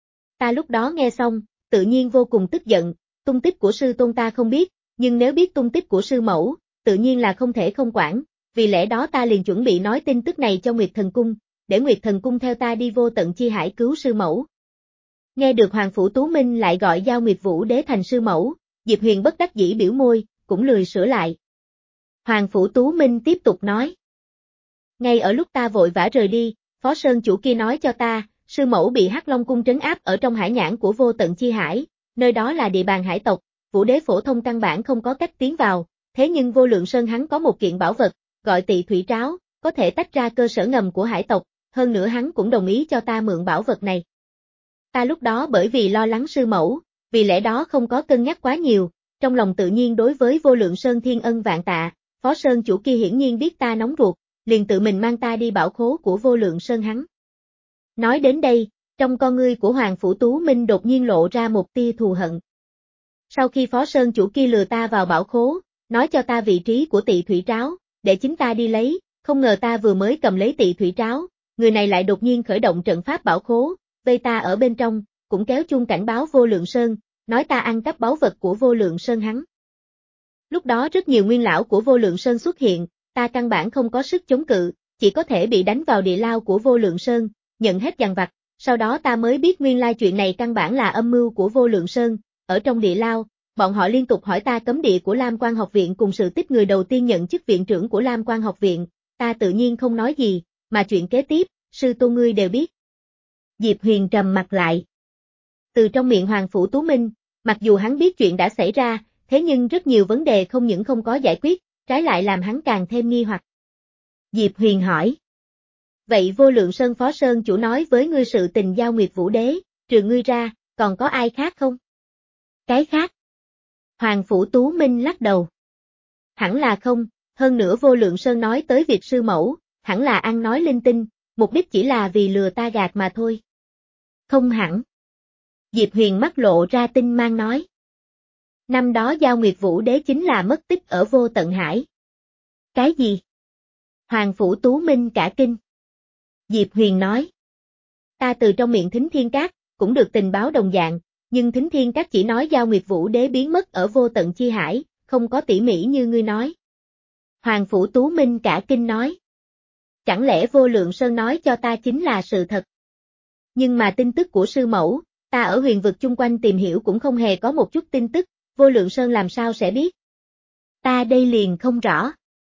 Ta lúc đó nghe xong, tự nhiên vô cùng tức giận, tung tích của sư tôn ta không biết, nhưng nếu biết tung tích của sư mẫu, tự nhiên là không thể không quản, vì lẽ đó ta liền chuẩn bị nói tin tức này cho Nguyệt Thần Cung, để Nguyệt Thần Cung theo ta đi vô tận chi hải cứu sư mẫu. Nghe được Hoàng Phủ Tú Minh lại gọi Giao Nguyệt Vũ Đế thành sư mẫu, Diệp Huyền bất đắc dĩ biểu môi, cũng lười sửa lại. Hoàng Phủ Tú Minh tiếp tục nói. Ngay ở lúc ta vội vã rời đi, phó sơn chủ kia nói cho ta, sư mẫu bị Hắc Long Cung trấn áp ở trong hải nhãn của vô tận chi hải, nơi đó là địa bàn hải tộc, Vũ Đế phổ thông căn bản không có cách tiến vào, thế nhưng Vô Lượng Sơn hắn có một kiện bảo vật, gọi Tị Thủy Tráo, có thể tách ra cơ sở ngầm của hải tộc, hơn nữa hắn cũng đồng ý cho ta mượn bảo vật này. Ta lúc đó bởi vì lo lắng sư mẫu, vì lẽ đó không có cân nhắc quá nhiều, trong lòng tự nhiên đối với Vô Lượng Sơn thiên ân vạn tạ, phó sơn chủ kia hiển nhiên biết ta nóng ruột, liền tự mình mang ta đi bảo khố của Vô Lượng Sơn hắn. Nói đến đây, trong con ngươi của Hoàng Phủ Tú Minh đột nhiên lộ ra một tia thù hận. Sau khi phó sơn chủ kia lừa ta vào bảo khố, nói cho ta vị trí của Tị Thủy Tráo, để chính ta đi lấy, không ngờ ta vừa mới cầm lấy Tị Thủy Tráo, người này lại đột nhiên khởi động trận pháp bảo khố, vây ta ở bên trong, cũng kéo chuông cảnh báo Vô Lượng Sơn, nói ta ăn cắp báu vật của Vô Lượng Sơn hắn. Lúc đó rất nhiều nguyên lão của Vô Lượng Sơn xuất hiện, ta căn bản không có sức chống cự, chỉ có thể bị đánh vào địa lao của Vô Lượng Sơn, nhận hết dằn vặt, sau đó ta mới biết nguyên lai chuyện này căn bản là âm mưu của Vô Lượng Sơn, ở trong địa lao, bọn họ liên tục hỏi ta cấm địa của Lam Quan học viện cùng sự tích người đầu tiên nhận chức viện trưởng của Lam Quan học viện, ta tự nhiên không nói gì, mà chuyện kế tiếp, sư tôn ngươi đều biết. Diệp Huyền trầm mặt lại. Từ trong miệng Hoàng Phủ Tú Minh, mặc dù hắn biết chuyện đã xảy ra, thế nhưng rất nhiều vấn đề không những không có giải quyết, trái lại làm hắn càng thêm nghi hoặc. Diệp Huyền hỏi. Vậy Vô Lượng Sơn phó sơn chủ nói với ngươi sự tình Giao Nguyệt Vũ Đế, trừ ngươi ra, còn có ai khác không? Cái khác? Hoàng Phủ Tú Minh lắc đầu. Hẳn là không, hơn nữa Vô Lượng Sơn nói tới việc sư mẫu, hẳn là ăn nói linh tinh, mục đích chỉ là vì lừa ta gạt mà thôi. Không hẳn. Diệp Huyền mắt lộ ra tinh mang nói. Năm đó Giao Nguyệt Vũ Đế chính là mất tích ở Vô Tận Hải. Cái gì? Hoàng Phủ Tú Minh cả kinh. Diệp Huyền nói. Ta từ trong miệng Thính Thiên Các, cũng được tình báo đồng dạng, nhưng Thính Thiên Các chỉ nói Giao Nguyệt Vũ Đế biến mất ở Vô Tận Chi Hải, không có tỉ mỉ như ngươi nói. Hoàng Phủ Tú Minh cả kinh nói. Chẳng lẽ Vô Lượng Sơn nói cho ta chính là sự thật? Nhưng mà tin tức của sư mẫu, ta ở huyền vực chung quanh tìm hiểu cũng không hề có một chút tin tức, Vô Lượng Sơn làm sao sẽ biết? Ta đây liền không rõ.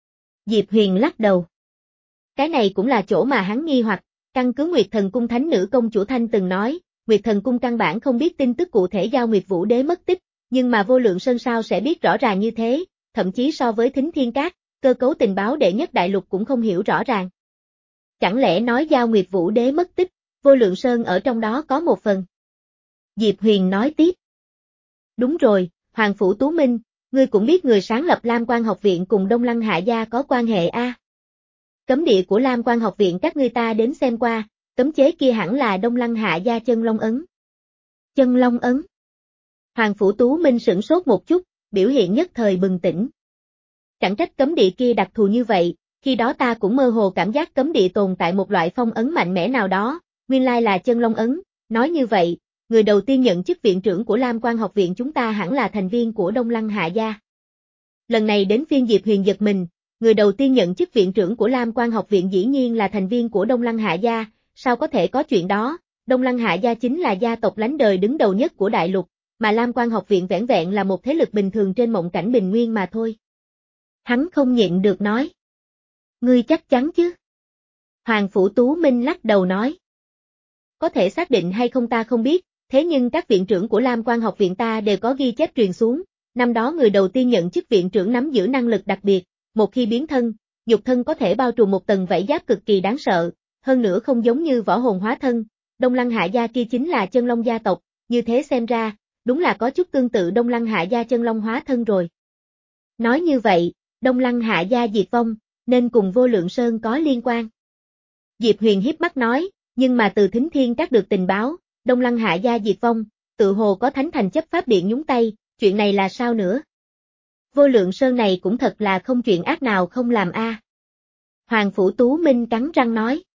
Diệp Huyền lắc đầu. Cái này cũng là chỗ mà hắn nghi hoặc, căn cứ Nguyệt Thần Cung Thánh Nữ Công Chủ Thanh từng nói, Nguyệt Thần Cung căn bản không biết tin tức cụ thể Giao Nguyệt Vũ Đế mất tích, nhưng mà Vô Lượng Sơn sao sẽ biết rõ ràng như thế, thậm chí so với Thính Thiên Các, cơ cấu tình báo đệ nhất đại lục cũng không hiểu rõ ràng. Chẳng lẽ nói Giao Nguyệt Vũ Đế mất tích, Vô Lượng Sơn ở trong đó có một phần? Diệp Huyền nói tiếp. Đúng rồi, Hoàng Phủ Tú Minh, ngươi cũng biết người sáng lập Lam Quan Học Viện cùng Đông Lăng Hạ Gia có quan hệ a. Cấm địa của Lam Quan Học Viện các ngươi ta đến xem qua, cấm chế kia hẳn là Đông Lăng Hạ Gia chân long ấn. Chân long ấn. Hoàng Phủ Tú Minh sửng sốt một chút, biểu hiện nhất thời bừng tỉnh. Chẳng trách cấm địa kia đặc thù như vậy, khi đó ta cũng mơ hồ cảm giác cấm địa tồn tại một loại phong ấn mạnh mẽ nào đó, nguyên lai là chân long ấn, nói như vậy, người đầu tiên nhận chức viện trưởng của Lam Quan Học Viện chúng ta hẳn là thành viên của Đông Lăng Hạ Gia. Lần này đến phiên Diệp Huyền giật mình, người đầu tiên nhận chức viện trưởng của Lam Quan Học Viện dĩ nhiên là thành viên của Đông Lăng Hạ Gia, sao có thể có chuyện đó, Đông Lăng Hạ Gia chính là gia tộc lánh đời đứng đầu nhất của đại lục, mà Lam Quan Học Viện vẻn vẹn là một thế lực bình thường trên mộng cảnh bình nguyên mà thôi. Hắn không nhịn được nói. Ngươi chắc chắn chứ? Hoàng Phủ Tú Minh lắc đầu nói. Có thể xác định hay không ta không biết, thế nhưng các viện trưởng của Lam Quan Học Viện ta đều có ghi chép truyền xuống, năm đó người đầu tiên nhận chức viện trưởng nắm giữ năng lực đặc biệt, một khi biến thân, nhục thân có thể bao trùm một tầng vảy giáp cực kỳ đáng sợ, hơn nữa không giống như võ hồn hóa thân, Đông Lăng Hạ Gia kia chính là chân long gia tộc, như thế xem ra, đúng là có chút tương tự Đông Lăng Hạ Gia chân long hóa thân rồi. Nói như vậy, Đông Lăng Hạ Gia diệt vong, nên cùng Vô Lượng Sơn có liên quan. Diệp Huyền hiếp mắt nói, nhưng mà từ Thính Thiên Các được tình báo, Đông Lăng Hạ Gia diệt vong, tự hồ có Thánh Thành chấp pháp điện nhúng tay, chuyện này là sao nữa? Vô Lượng Sơn này cũng thật là không chuyện ác nào không làm a. Hoàng Phủ Tú Minh cắn răng nói.